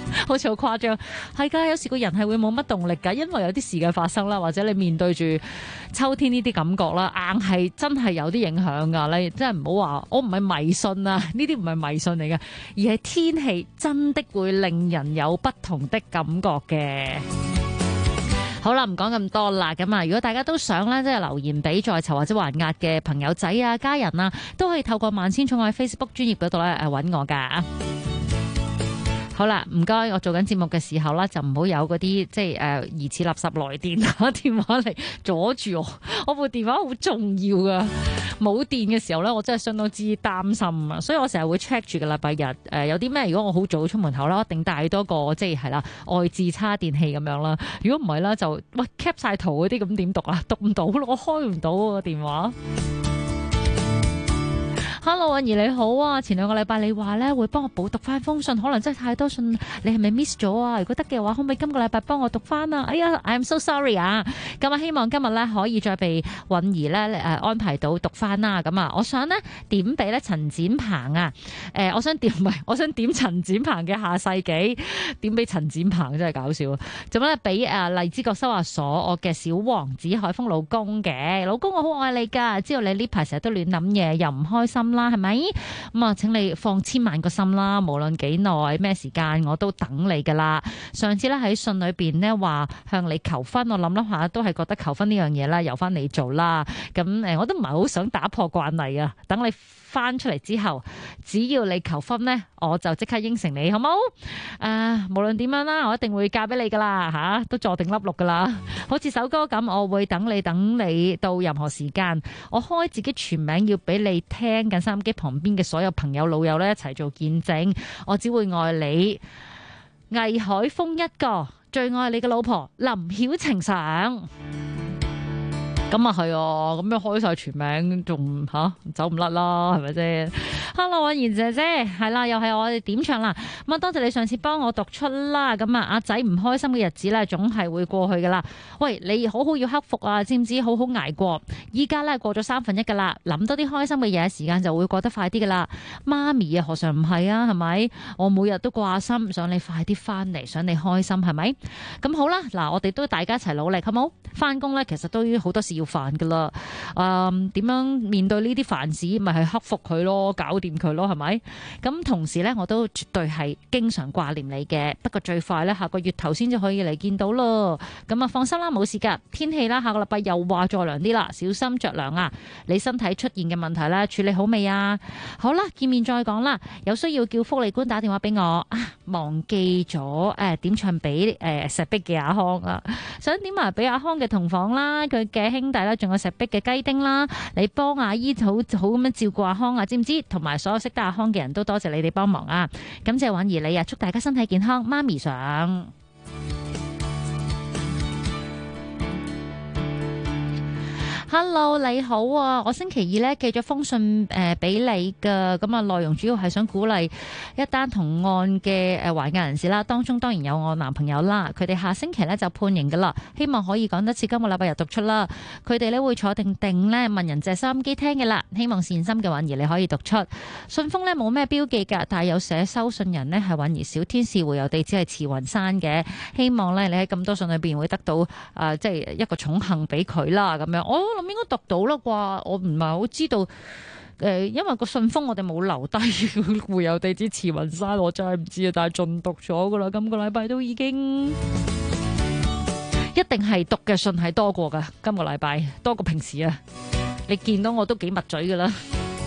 好似好誇張，係㗎。有時個人係會冇乜動力㗎，因為有啲事嘅發生啦，或者你面對住秋天呢啲感覺啦，硬係真係有啲影響㗎。你真係唔好話我唔係迷信啊，呢啲唔係迷信嚟嘅，而係天氣真的會令人有不同的感覺嘅。好啦，唔講咁多啦。咁啊，如果大家都想咧，即係留言俾在囚或者還押嘅朋友仔啊、家人啊，都可以透過萬千寵愛 Facebook 專頁嗰度咧揾我噶。好啦，唔該，我做緊節目嘅時候啦，就唔好有嗰啲即係疑似垃圾來電打電話嚟阻住我。我部電話好重要噶，冇電嘅時候咧，我真係相當之擔心啊！所以我成日會 check 住嘅禮拜日有啲咩，如果我好早出門口啦，一定帶多個即係啦外置叉電器咁樣啦。如果唔係啦，就喂 cap 晒圖嗰啲咁點讀啊？讀唔到咯，我開唔到個電話。Hello， 允兒你好啊！前2個禮拜你話咧會幫我補讀翻封信，可能真係太多信，你係咪 miss 咗啊？如果得嘅話，可唔可以今個禮拜幫我讀翻啊？哎呀 ，I'm so sorry 啊！咁啊，希望今日咧可以再被允兒咧安排到讀翻啦。咁啊，我想咧點俾咧陳展鵬啊！我想點陳展鵬嘅下世紀，點俾陳展鵬真係搞笑啊！做咩咧俾荔枝角收押所我嘅小王子海峰老公嘅老公，我好愛你噶，知道你呢排成日都亂諗嘢，又唔開心啦，係咪？咁啊，請你放千萬個心啦，無論幾耐咩時間，我都等你噶啦。上次咧喺信裏邊咧話向你求婚，我諗下都係覺得求婚呢樣嘢啦，由翻你做啦。咁我都唔係好想打破慣例啊。等你翻出嚟之後，只要你求婚呢，我就即刻應承你，好冇？無論點樣啦，我一定會嫁俾你噶啦，吓都坐定粒六噶啦。好似首歌咁，我會等你到任何時間。我開自己全名要俾你聽緊收音機旁邊嘅所有朋友老友咧一齊做見證。我只會愛你魏海峰一個，最愛你嘅老婆林曉晴上。咁啊係啊，咁樣開晒全名仲走唔甩啦，係咪先 ？Hello， 允兒姐姐，係啦，又係我哋點唱啦。咁啊，多謝你上次幫我讀出啦。咁啊，阿仔唔開心嘅日子咧，總係會過去噶啦。喂，你好好要克服啊，知唔知？好好捱過。依家咧過咗1/3噶啦，諗多啲開心嘅嘢，時間就會過得快啲噶啦。媽咪啊，何嘗唔係啊？係咪？我每日都掛心，想你快啲翻嚟，想你開心，係咪？咁好啦，嗱，我哋都大家一齊努力，好冇？翻工咧，其實都好多事要煩噶啦，點樣面對呢啲煩事，咪係克服佢咯，搞掂佢咯，係咪？咁同時咧，我都絕對係經常掛念你嘅。不過最快咧，下個月頭先至可以嚟見到咯。咁啊，放心啦，冇事噶。天氣啦，下個禮拜又話再涼啲啦，小心着涼啊！你身體出現嘅問題咧，處理好未啊？好啦，見面再講啦。有需要叫福利官打電話俾我啊，忘記咗點唱俾石壁嘅阿康啊，想點埋俾阿康嘅同房啦，佢嘅兄弟啦，仲有石壁嘅雞丁啦，你幫阿姨好咁樣照顧阿康啊，知唔知？同埋所有識得阿康嘅人都多謝你哋幫忙啊！感謝允兒你啊，祝大家身體健康，媽咪上。Hello， 你好啊！我星期2咧寄咗封信俾你噶，咁啊內容主要係想鼓勵一單同案嘅還押人士啦，當中當然有我男朋友啦，佢哋下星期咧就判刑噶啦，希望可以趕得切今個禮拜日讀出啦。佢哋咧會坐定咧問人借收音機聽嘅啦，希望善心嘅允兒你可以讀出。信封咧冇咩標記噶，但係有寫收信人呢係允兒小天使，回郵地址係慈雲山嘅，希望咧你喺咁多信裏邊會得到即係一個寵幸俾佢啦咁樣。我諗應該讀到啦啩，我唔係好知道因為個信封我哋冇留低回郵地址慈雲山，我真係唔知啊，但係盡讀咗噶啦，今個禮拜都已經一定係讀嘅信係多過噶，今個禮拜多過平時啊，你見到我都幾密嘴噶啦。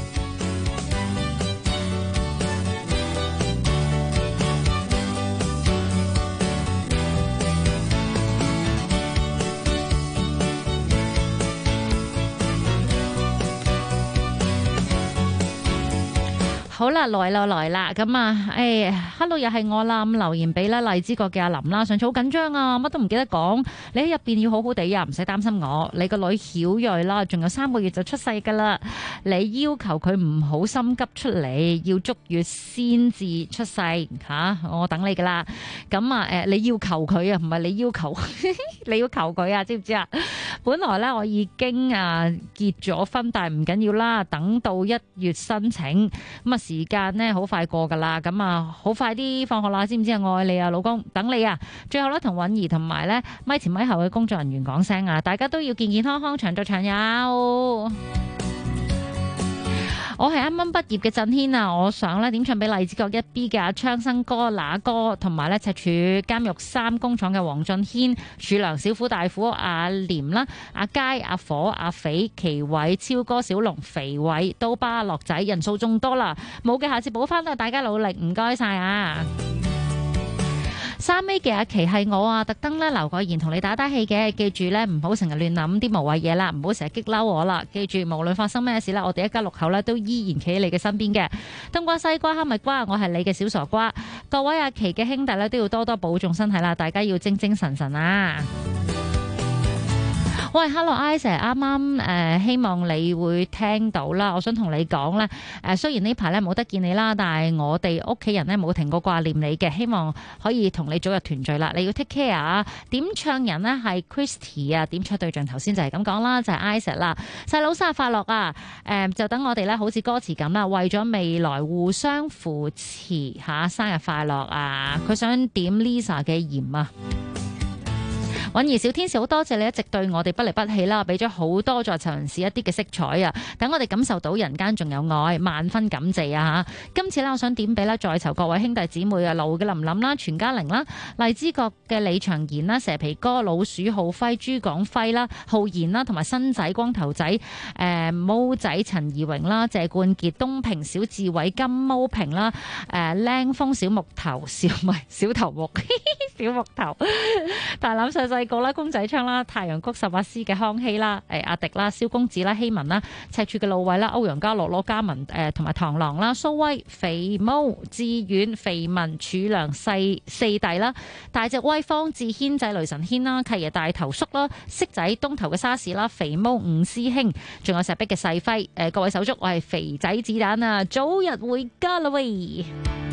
好啦，來啦，咁啊，hello 又係我啦，咁留言俾啦荔枝角嘅阿林啦，上次好緊張啊，乜都唔記得講，你喺入邊要好好地啊，唔使擔心我，你個女曉睿啦，仲有3個月就出世噶啦，你要求佢唔好心急出嚟，要足月先至出世吓，我等你噶啦，咁啊你要求佢啊，唔係你要求，你要求佢啊，知唔知啊？ 本來咧我已經結咗婚，但係唔緊要啦，等到1月申請，咁啊時間呢好快過噶啦，咁啊好快啲放學啦，知唔知啊？愛你啊，老公，等你啊！最後咧同允兒同埋咧咪前咪後嘅工作人員講聲啊，大家都要健健康康，長做長有。我係啱啱畢業嘅振軒啊，我想咧點唱俾荔枝角1B 嘅阿昌生哥、那哥，同埋咧赤柱監獄3工廠嘅黃俊軒、柱梁小虎、大虎、阿廉啦、阿佳、阿火、阿肥、奇偉、超哥、小龍、肥偉、刀疤、樂仔，人數眾多啦，冇嘅下次補翻啦，大家努力，唔該晒啊！3尾嘅阿琪係我啊，特登咧留個言同你打氣嘅，記住咧唔好成日亂諗啲無謂嘢啦，唔好成日激嬲我啦。記住無論發生咩事咧，我哋一家6口咧都依然企喺你嘅身邊嘅。冬瓜、西瓜、哈密瓜，我係你嘅小傻瓜。各位阿琪嘅兄弟咧都要多多保重身體啦，大家要精精神神啊！喂 ，Hello Isaac， 啱啱希望你會聽到啦。我想同你講咧，雖然呢排咧冇得見你啦，但係我哋屋企人咧冇停過掛念你嘅，希望可以同你早日團聚啦。你要 take care 啊！點唱人呢係 Christy 啊，點唱對象頭先就係咁講啦，就係 Isaac 啦。細佬生日快樂啊！就等我哋咧好似歌詞咁啦，為咗未來互相扶持嚇，生日快樂啊！佢想點 Lisa 嘅鹽啊！允兒小天使，好多謝你一直對我哋不離不棄啦，俾咗好多在囚人士一啲嘅色彩啊，等我哋感受到人間仲有愛，萬分感謝啊！今次呢，我想點俾啦在囚各位兄弟姊妹啊，路嘅林林啦、全家玲啦、荔枝角嘅李長賢啦、蛇皮哥、老鼠浩輝、朱廣輝啦、浩然啦，同埋新仔光頭仔、毛仔陳怡榮啦、謝冠傑、東平小志偉、金毛平啦、靚風小木頭、小頭目、小木頭、大欖細細個啦、公仔昌啦、太陽谷18師嘅康熙啦、阿迪啦、蕭公子啦、希文啦、赤柱嘅路偉啦、歐陽家樂羅嘉文同埋螳螂啦、蘇威、肥毛、志遠、肥文、柱梁四弟啦、大隻威方志軒仔、雷神軒啦、契爺大頭叔啦、色仔東頭嘅沙士啦、肥毛五師兄，仲有石壁嘅細輝。各位手足，我係肥仔子彈啊，早日回家啦喂！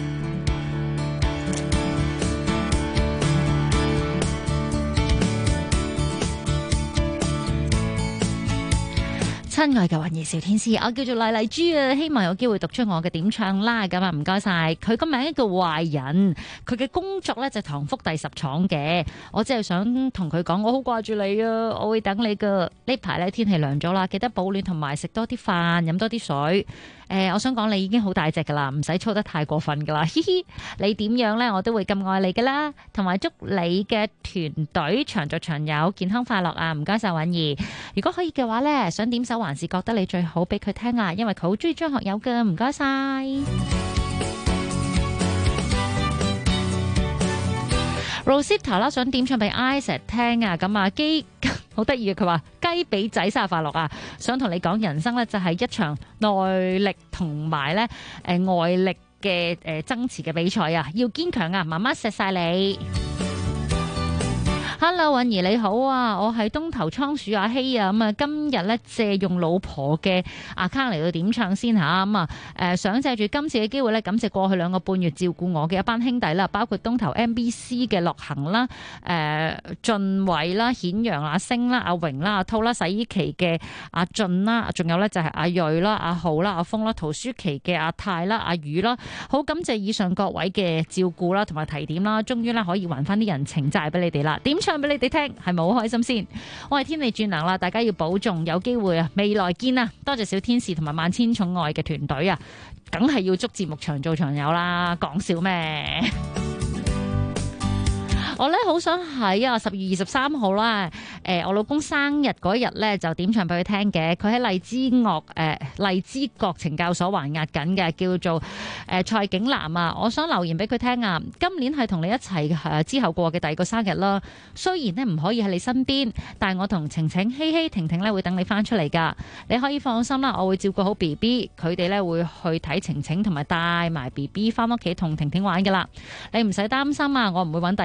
親愛嘅雲兒小天使，我叫做麗麗豬啊，希望有機會讀出我嘅點唱啦。咁啊，唔該晒。佢個名叫壞人，佢嘅工作呢就唐福第10廠嘅。我只係想同佢講，我好掛住你啊，我會等你噶。呢排呢天氣涼咗啦，記得保暖同埋食多啲飯，飲多啲水。我想講你已經好大隻噶啦，唔使操得太過分噶啦，嘻嘻。你點樣呢？我都會咁愛你噶啦。同埋祝你嘅團隊長做長有，健康快樂啊！唔該晒允兒。如果可以嘅話呢，想點首還是覺得你最好俾佢聽啊，因為佢好中意張學友噶。唔該晒。Rosita 啦，想點唱俾 Isaac 聽啊。咁啊基好得意嘅，佢話雞髀仔生日快樂啊！想同你講，人生呢就係一場耐力同埋咧外力嘅爭持嘅比賽啊！要堅強啊！媽媽錫晒你。Hello， 允兒你好啊，我係東頭倉鼠阿希啊，咁啊今日咧借用老婆嘅 account 嚟到點唱先吓，咁啊想借住今次嘅機會咧，感謝過去2個半月照顧我嘅一班兄弟啦，包括東頭 MBC 嘅樂行啦、俊偉啦、顯陽阿星啦、阿榮啦、阿濤啦、洗衣期嘅阿俊啦，仲有咧就係阿瑞啦、阿浩啦、阿峰啦、陶舒琪嘅阿泰啦、阿宇啦，好感謝以上各位嘅照顧啦，同埋提點啦，終於咧可以還翻啲人情債俾你哋啦，點唱俾你哋聽，係咪好開心先？我係天氣轉涼啦，大家要保重，有機會啊，未來見啊！多謝小天使同埋萬千寵愛嘅團隊啊，梗係要祝節目長做長有啦，講笑咩？我咧好想喺12月23號啦，我老公生日嗰日咧就點唱俾佢聽嘅。佢喺荔枝角懲教所還押緊嘅，叫做蔡景南啊。我想留言俾佢聽啊。今年係同你一齊之後過嘅第2個生日啦。雖然呢唔可以喺你身邊，但係我同晴晴、希希、婷婷咧會等你翻出嚟噶。你可以放心啦，我會照顧好 BB， 佢哋咧會去睇晴晴同埋帶埋 BB 翻屋企同婷婷玩噶啦。你唔使擔心啊，我唔會揾第2個嘅。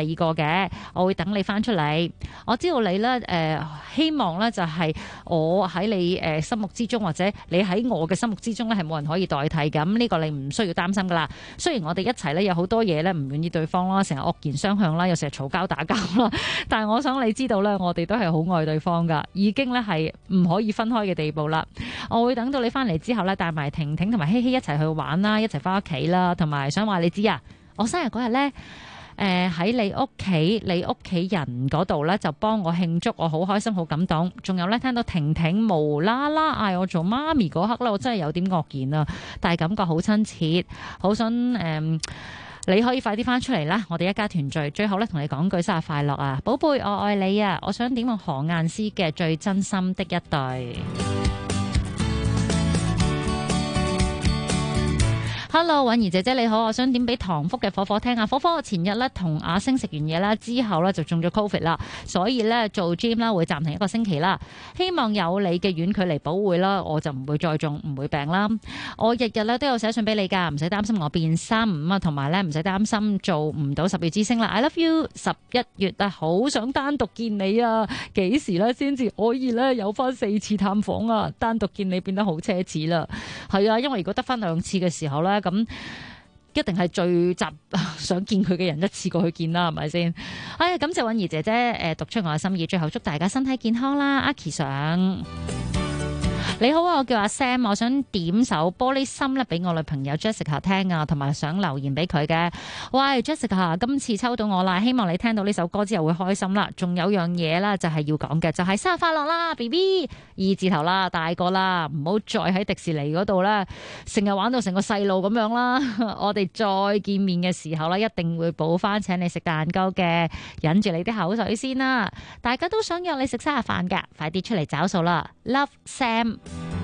嘅，我會等你翻出嚟。我知道你咧希望咧就係我喺你心目之中，或者你喺我嘅心目之中咧係冇人可以代替嘅。咁呢個你唔需要擔心噶啦。雖然我哋一齊咧有好多嘢咧唔願意對方啦，成日惡言相向啦，有時嘈交打交啦，但係我想你知道咧，我哋都係好愛對方噶，已經咧係唔可以分開嘅地步啦。我會等到你翻嚟之後咧，帶埋婷婷同埋希希一齊去玩啦，一齊翻屋企啦，同埋想話你知啊，我生日嗰日咧，喺你屋企人嗰度咧就幫我慶祝，我好開心好感動。仲有咧聽到婷婷無啦啦嗌我做媽咪嗰刻咧，我真係有點愕然啊，但係感覺好親切，好想你可以快啲翻出嚟啦，我哋一家團聚。最後咧同你講句生日快樂啊，寶貝，我愛你啊！我想點用何雁詩嘅最真心的一對。Hello， 允兒姐姐你好，我想點俾唐福嘅火火聽啊！火火前日咧同阿星食完嘢啦，之後咧就中咗 Covid 啦，所以咧做 gym 啦會暫停1個星期啦。希望有你嘅遠距離保護啦，我就唔會再中，唔會病啦。我日日咧都有寫信俾你噶，唔使擔心我變心啊，同埋咧唔使擔心做唔到10月之星啦。I love you， 11月啊，好想單獨見你啊！幾時咧先至可以咧有翻4次探訪啊？單獨見你變得好奢侈啦。係啊，因為如果得翻2次嘅時候咧，咁一定係聚集想見佢嘅人一次過去見啦，係咪先？哎，感謝允兒姐姐讀出我嘅心意，最後祝大家身體健康啦。阿琪上。你好啊，我叫阿 Sam， 我想點首玻璃心咧俾我女朋友 Jessica 聽啊，同埋想留言俾佢嘅。喂 Jessica， 今次抽到我啦，希望你聽到呢首歌之後會開心啦。仲有樣嘢啦，就係要講嘅，就係生日快樂啦 BB， 2字頭啦，大個啦，唔好再喺迪士尼嗰度啦，成日玩到成個細路咁樣啦。我哋再見面嘅時候咧，一定會補翻請你食蛋糕嘅，忍住你啲口水先啦。大家都想約你食生日飯噶，快啲出嚟找數啦。Love Sam。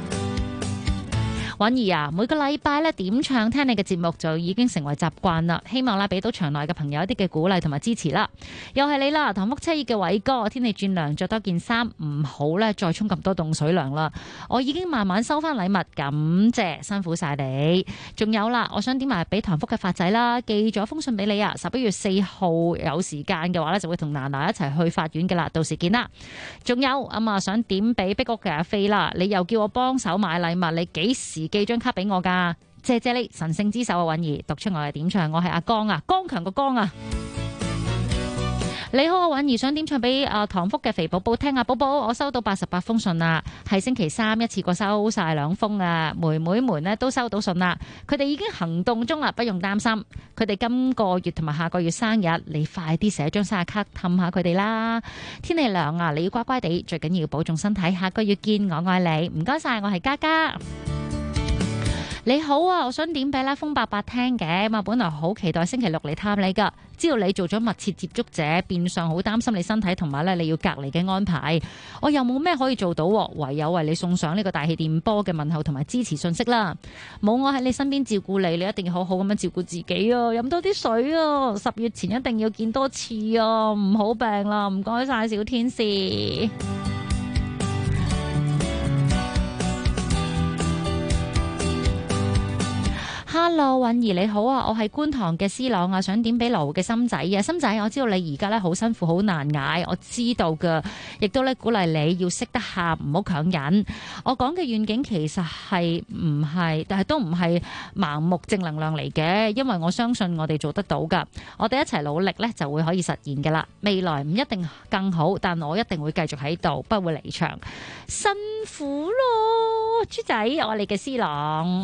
允兒啊，每個禮拜咧點唱聽你嘅節目就已經成為習慣啦，希望咧俾到場內嘅朋友一啲嘅鼓勵同埋支持啦。又係你啦，唐福車熱嘅偉哥，天氣轉涼，着多件衫，唔好咧再沖咁多凍水涼啦。我已經慢慢收翻禮物，感謝辛苦晒你。仲有啦，我想點埋俾唐福嘅發仔啦，寄咗封信俾你啊。11月4號有時間嘅話咧，就會同娜娜一齊去法院嘅啦，到時見啦。仲有想點俾碧屋嘅阿飛啦，你又叫我幫手買禮物，你幾時寄張卡俾我噶？謝謝你神聖之手啊，允兒讀出我嘅點唱，我係阿江啊，剛強個江啊。你好啊，允兒想點唱俾唐福嘅肥寶寶聽啊，寶寶，我收到88封信啦，係星期3一次過收晒2封啊，妹妹們呢都收到信啦，佢哋已經行動中啦，不用擔心。佢哋今個月同埋下個月生日，你快啲寫張生日卡氹下佢哋啦。天氣涼啊，你要乖乖地，最緊要保重身體。下個月見，我愛你，唔該晒，我係嘉嘉。你好啊，我想點俾啦風伯伯聽嘅，咁啊本來好期待星期6嚟探你噶，知道你做咗密切接觸者，變相好擔心你身體同埋咧你要隔離嘅安排，我又冇咩可以做到，唯有為你送上呢個大氣電波嘅問候同埋支持信息啦。冇我喺你身邊照顧你，你一定要好好咁樣照顧自己啊，飲多啲水啊，10月前一定要見多次啊，唔好病啦，唔該晒小天使。Hello， 允兒你好啊，我係觀塘嘅思朗啊，想點俾羅湖嘅心仔啊，心仔，我知道你而家咧好辛苦好難捱，我知道噶，亦都咧鼓勵你要識得喊，唔好強忍。我講嘅願景其實係唔係，但係都唔係盲目正能量嚟嘅，因為我相信我哋做得到噶，我哋一齊努力咧就會可以實現噶啦。未來唔一定更好，但我一定會繼續喺度，不會離場。辛苦咯，豬仔，我哋嘅思朗。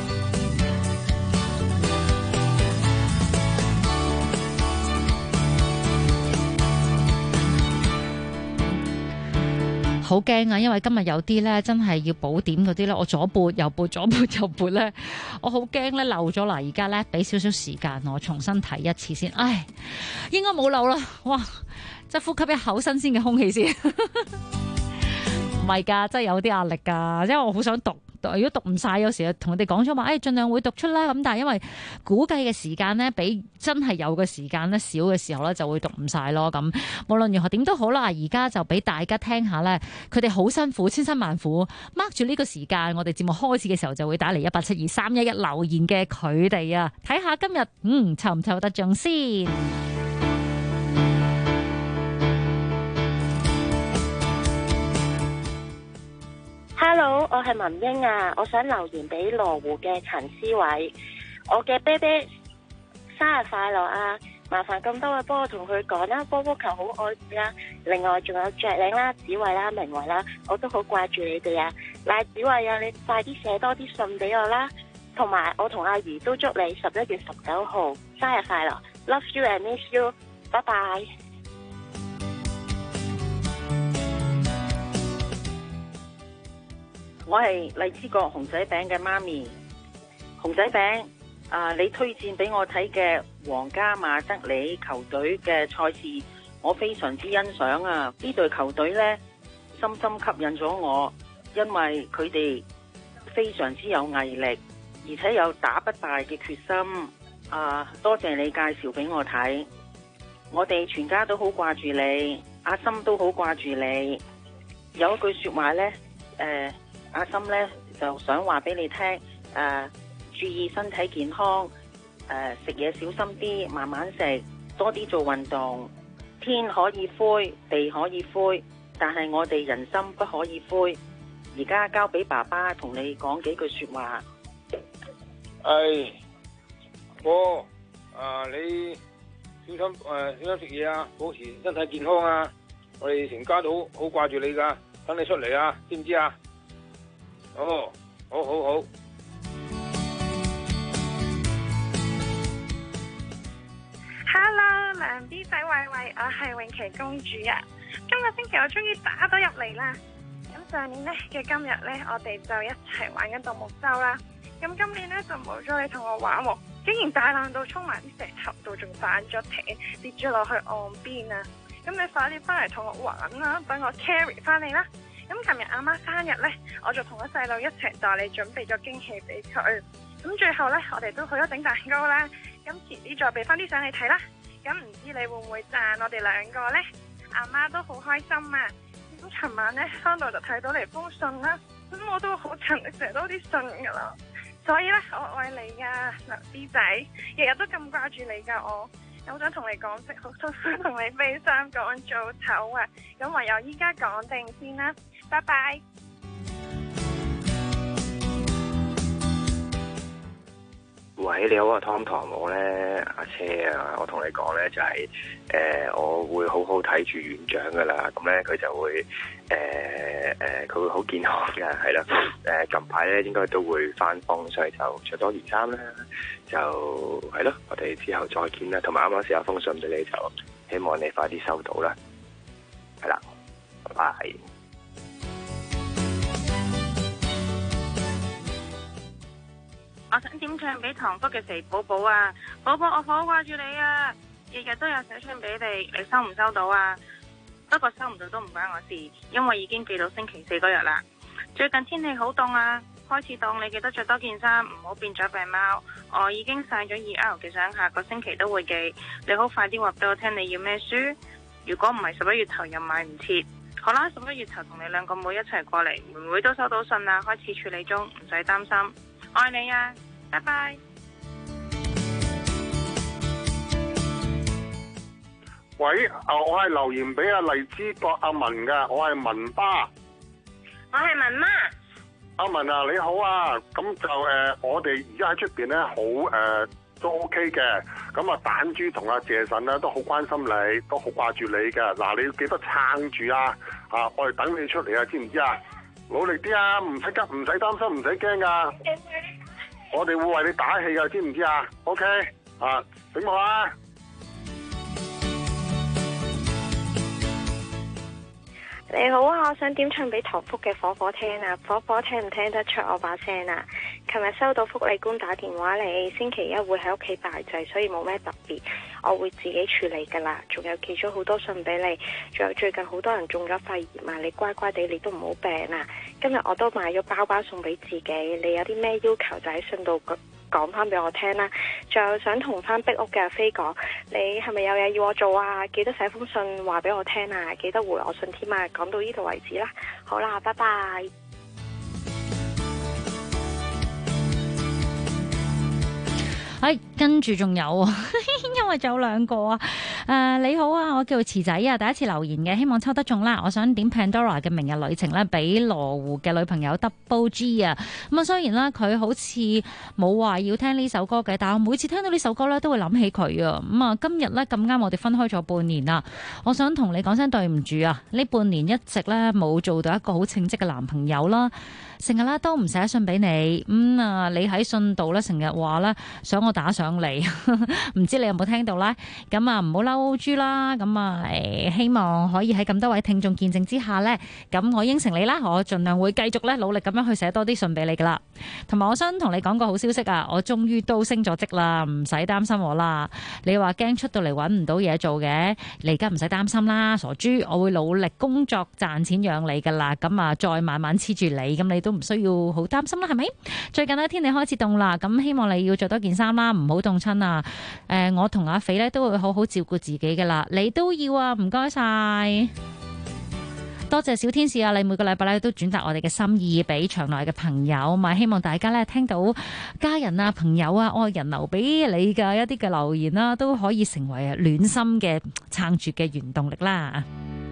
好驚啊！因為今日有啲咧真係要補點嗰啲咧，我左撥右撥，左撥右撥咧，我好驚咧漏咗啦！而家咧俾少少時間我重新睇一次先。唉，應該冇漏啦！哇，即係呼吸一口新鮮嘅空氣先。唔係㗎，真係有啲壓力㗎，因為我好想讀。如果讀唔晒，有時同佢哋講咗話，盡量會讀出啦。咁但係因為估計嘅時間呢，比真係有嘅時間呢少嘅時候呢，就會讀唔晒咯。咁無論如何點都好啦，而家就俾大家聽下呢，佢哋好辛苦，千辛萬苦 mark 住呢個時間，我哋節目開始嘅時候就會打嚟1872311留言嘅佢哋啊，睇下今日湊唔湊得中先。 係文英啊，我想留言俾羅湖嘅陳思偉，我嘅啤啤生日快樂啊！麻煩咁多位幫我同佢講啦，波波球好愛佢啦。另外仲有雀嶺啦、子慧啦、明慧啦，我都好掛住你哋啊！賴子慧啊，你快啲寫多啲信俾我啦。同埋我同阿姨都祝你11月19號生日快樂 ，Love you and miss you， 拜拜。 我係荔枝角熊仔餅嘅媽咪，熊仔餅。你推薦俾我睇嘅皇家馬德里球隊嘅賽事，我非常之欣賞啊！呢隊球隊呢，深深吸引咗我，因為佢哋非常之有毅力，而且有打不敗嘅決心。多謝你介紹俾我睇，我哋全家都好掛住你，阿森都好掛住你。有一句說話呢，阿森呢就想話俾你聽，注意身體健康，食嘢小心啲，慢慢食，多啲做運動。天可以灰，地可以灰，但係我哋人心不可以灰。而家交俾爸爸同你講幾句說話。 你小心食嘢啊，保持身體健康啊！我哋成家都好掛住你噶，等你出嚟啊，知唔知啊？好。 Hello， 梁 B 仔慧慧，我係永琪公主啊！今個星期我終於打咗入嚟啦。咁上年呢嘅今日呢，我哋就一齊玩緊獨木舟啦。咁今年呢，就冇咗你同我玩喎，竟然大浪到衝埋啲石頭度，仲反咗艇，跌咗落去岸邊啊！咁你快啲翻嚟同我玩啦，等我 carry 翻你啦！咁琴日阿媽生日呢，我就同個細路一齊代你準備咗驚喜俾佢。咁最後呢，我哋都去咗整蛋糕啦。咁遲啲再俾翻啲相你睇啦。咁唔知你會唔會讚我哋兩個呢？阿媽都好開心啊！咁尋晚呢，翻到就睇到你封信啦。咁我都好勤力寫多啲信噶啦。所以呢，我愛你噶，梁 B 仔，日日都咁掛住你噶我。好想同你講聲好辛苦，同你悲傷講早唞啊！咁唯有依家講定先啦，拜拜。 喂，你好啊，Tom 堂，我咧阿車啊，我同你講咧就係、我會好好睇住園長噶啦，咁咧佢就會佢會好健康噶，係啦，近排咧應該都會翻風，所以就着多件衫啦，就係咯，我哋之後再見啦，同埋啱啱寫咗封信俾你，就希望你快啲收到啦，係啦，拜拜。 我想點唱俾唐福嘅肥寶寶啊！寶寶，我好掛住你啊！日日都有寫信俾你，你收唔收到啊？不過收唔到都唔關我事，因為已經寄到星期4嗰日啦。最近天氣好凍啊，開始凍，你記得着多件衫，唔好變咗病貓。我已經晒咗2L 嘅相，下個星期都會寄。你好快啲話俾我聽你要咩書？如果唔係11月頭又買唔切。好啦，11月頭同你兩個妹一齊過嚟，妹妹都收到信啦，開始處理中，唔使擔心。愛你啊，拜拜。 喂，我係留言俾阿荔枝角阿文噶，我係文爸。 我係文媽。 阿文啊，你好啊，咁就我哋而家喺出邊咧，好都 OK 嘅。咁啊，蛋豬同阿謝神咧都好關心你，都好掛住你嘅。嗱，你要記得撐住啊！我哋等你出嚟啊，知唔知啊？努力啲啊，唔使急，唔使擔心，唔使驚噶。我哋會為你打氣噶，知唔知啊 ？OK，醒目啊！ 你好啊，我想點唱俾唐福嘅火火聽啊，火火聽唔聽得出我把聲啊？琴日收到福利官打電話嚟，星期一會喺屋企拜祭，所以冇咩特別，我會自己處理噶啦。仲有寄咗好多信俾你，仲有最近好多人中咗肺炎啊，你乖乖地，你都唔好病啊。今日我都買咗包包送俾自己，你有啲咩要求就喺信度講翻俾我聽啦。仲有想同翻壁屋嘅阿飛講，你係咪有嘢要我做啊？記得寫封信話俾我聽啊，記得回我信添啊。講到呢度為止啦，好啦，拜拜。 跟住仲有，因為仲有兩個啊。你好啊，我叫慈仔啊，第一次留言嘅，希望抽得中啦。我想點 Pandora 嘅明日旅程咧，俾羅湖嘅女朋友 Double G 啊。咁啊，雖然咧佢好似冇話要聽呢首歌嘅，但係我每次聽到呢首歌咧，都會諗起佢啊。咁啊，今日咧咁啱我哋分開咗半年啦，我想同你講聲對唔住啊。呢半年一直咧冇做到一個好稱職嘅男朋友啦。成日咧都唔寫信俾你，你喺信度咧成日話咧想我打上嚟，唔知你有冇聽到咧？咁啊唔好嬲豬啦，咁啊希望可以喺咁多位聽眾見證之下咧，咁我應承你啦，我盡量會繼續咧努力咁樣去寫多啲信俾你噶啦。同埋我想同你講個好消息啊，我終於都升咗職啦，唔使擔心我啦。你話驚出到嚟揾唔到嘢做嘅，你而家唔使擔心啦，傻豬，我會努力工作賺錢養你噶啦。咁啊再慢慢黐住你，咁你都唔需要好擔心啦，係咪？最近呢天氣開始凍啦，咁希望你要着多件衫啦，唔好凍親啊！我同阿肥咧都會好好照顧自己噶啦，你都要啊！唔該晒，多謝小天使啊！你每個禮拜咧都轉達我哋嘅心意俾場內嘅朋友，咪希望大家咧聽到家人啊、朋友啊、愛人留俾你嘅一啲嘅留言啦，都可以成為暖心嘅撐住嘅原動力啦。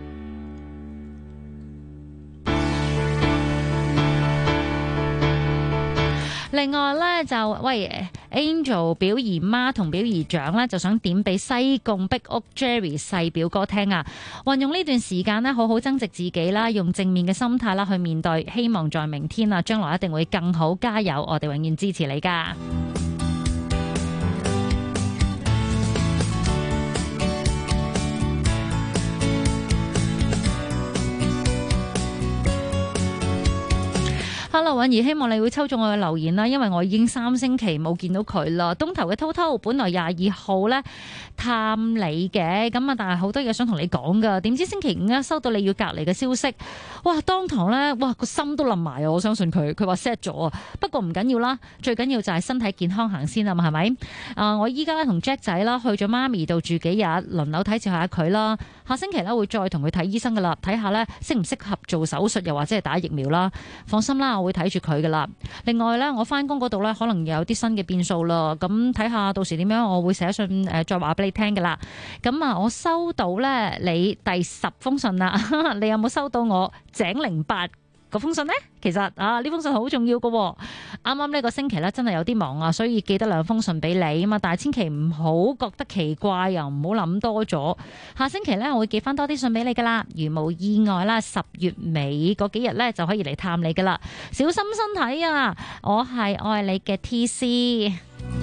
另外咧就Angel 表姨媽同表姨丈咧就想點俾西貢壁屋 Jerry 細表哥聽啊，運用呢段時間咧好好增值自己啦，用正面嘅心態啦去面對，希望在明天啊將來一定會更好，加油！我哋永遠支持你噶。Hello， 允兒，希望你會抽中我嘅留言啦，因為我已經3星期冇見到佢啦。東頭嘅滔滔本來22號咧探你嘅，咁啊，但係好多嘢想同你講噶，點知星期5咧收到你要隔離嘅消息，哇！當堂咧，哇個心都冧埋啊！我相信佢話 set 咗啊，不過唔緊要啦，最緊要就係身體健康行先啊嘛，係咪？我依家咧同 Jack 仔啦去咗媽咪度住幾日，輪流睇住下佢啦。下星期咧會再同佢睇醫生噶啦，睇下咧適唔適合做手術，又或者係打疫苗啦。放心啦，我會睇住佢噶啦。另外咧，我翻工嗰度咧可能有啲新嘅變數啦，咁睇下到時點樣，我會寫信再話俾你聽噶啦。咁啊，我收到咧你第10封信啦，你有冇收到我井08嗰封信呢？其實呢封信好重要噶，啱啱呢個星期咧真係有啲忙啊，所以記得2封信俾你啊嘛。但係千祈唔好覺得奇怪，又唔好諗多咗。下星期咧我會寄翻多啲信俾你噶啦，如無意外啦，10月尾嗰幾日咧就可以嚟探你噶啦。小心身體啊！我係愛你嘅 TC。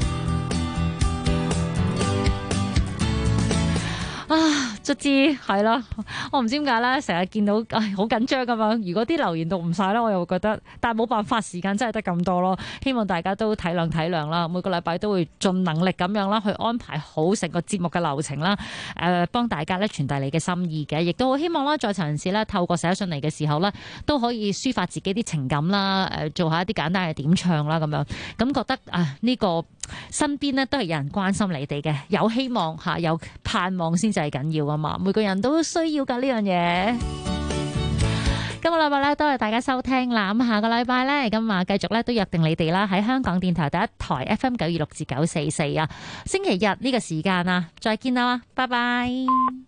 卒之係啦，我唔知點解咧，成日見到好緊張咁樣。如果啲留言讀唔晒咧，我又會覺得，但係冇辦法，時間真係得咁多咯。希望大家都體諒啦。每個禮拜都會盡能力咁樣啦，去安排好成個節目嘅流程啦。幫大家咧傳遞你嘅心意嘅，亦都好希望啦，在場人士咧透過寫信嚟嘅時候咧，都可以抒發自己啲情感啦。做下一啲簡單嘅點唱啦，咁樣咁覺得呢個身邊咧都係有人關心你哋嘅，有希望嚇，有盼望先至係緊要啊嘛。每個人都需要㗎呢樣嘢。今個禮拜咧多謝大家收聽啦。咁下個禮拜咧咁啊繼續咧都約定你哋啦，喺香港電台第一台 FM 926至944啊，星期日呢個時間啊，再見啦，拜拜。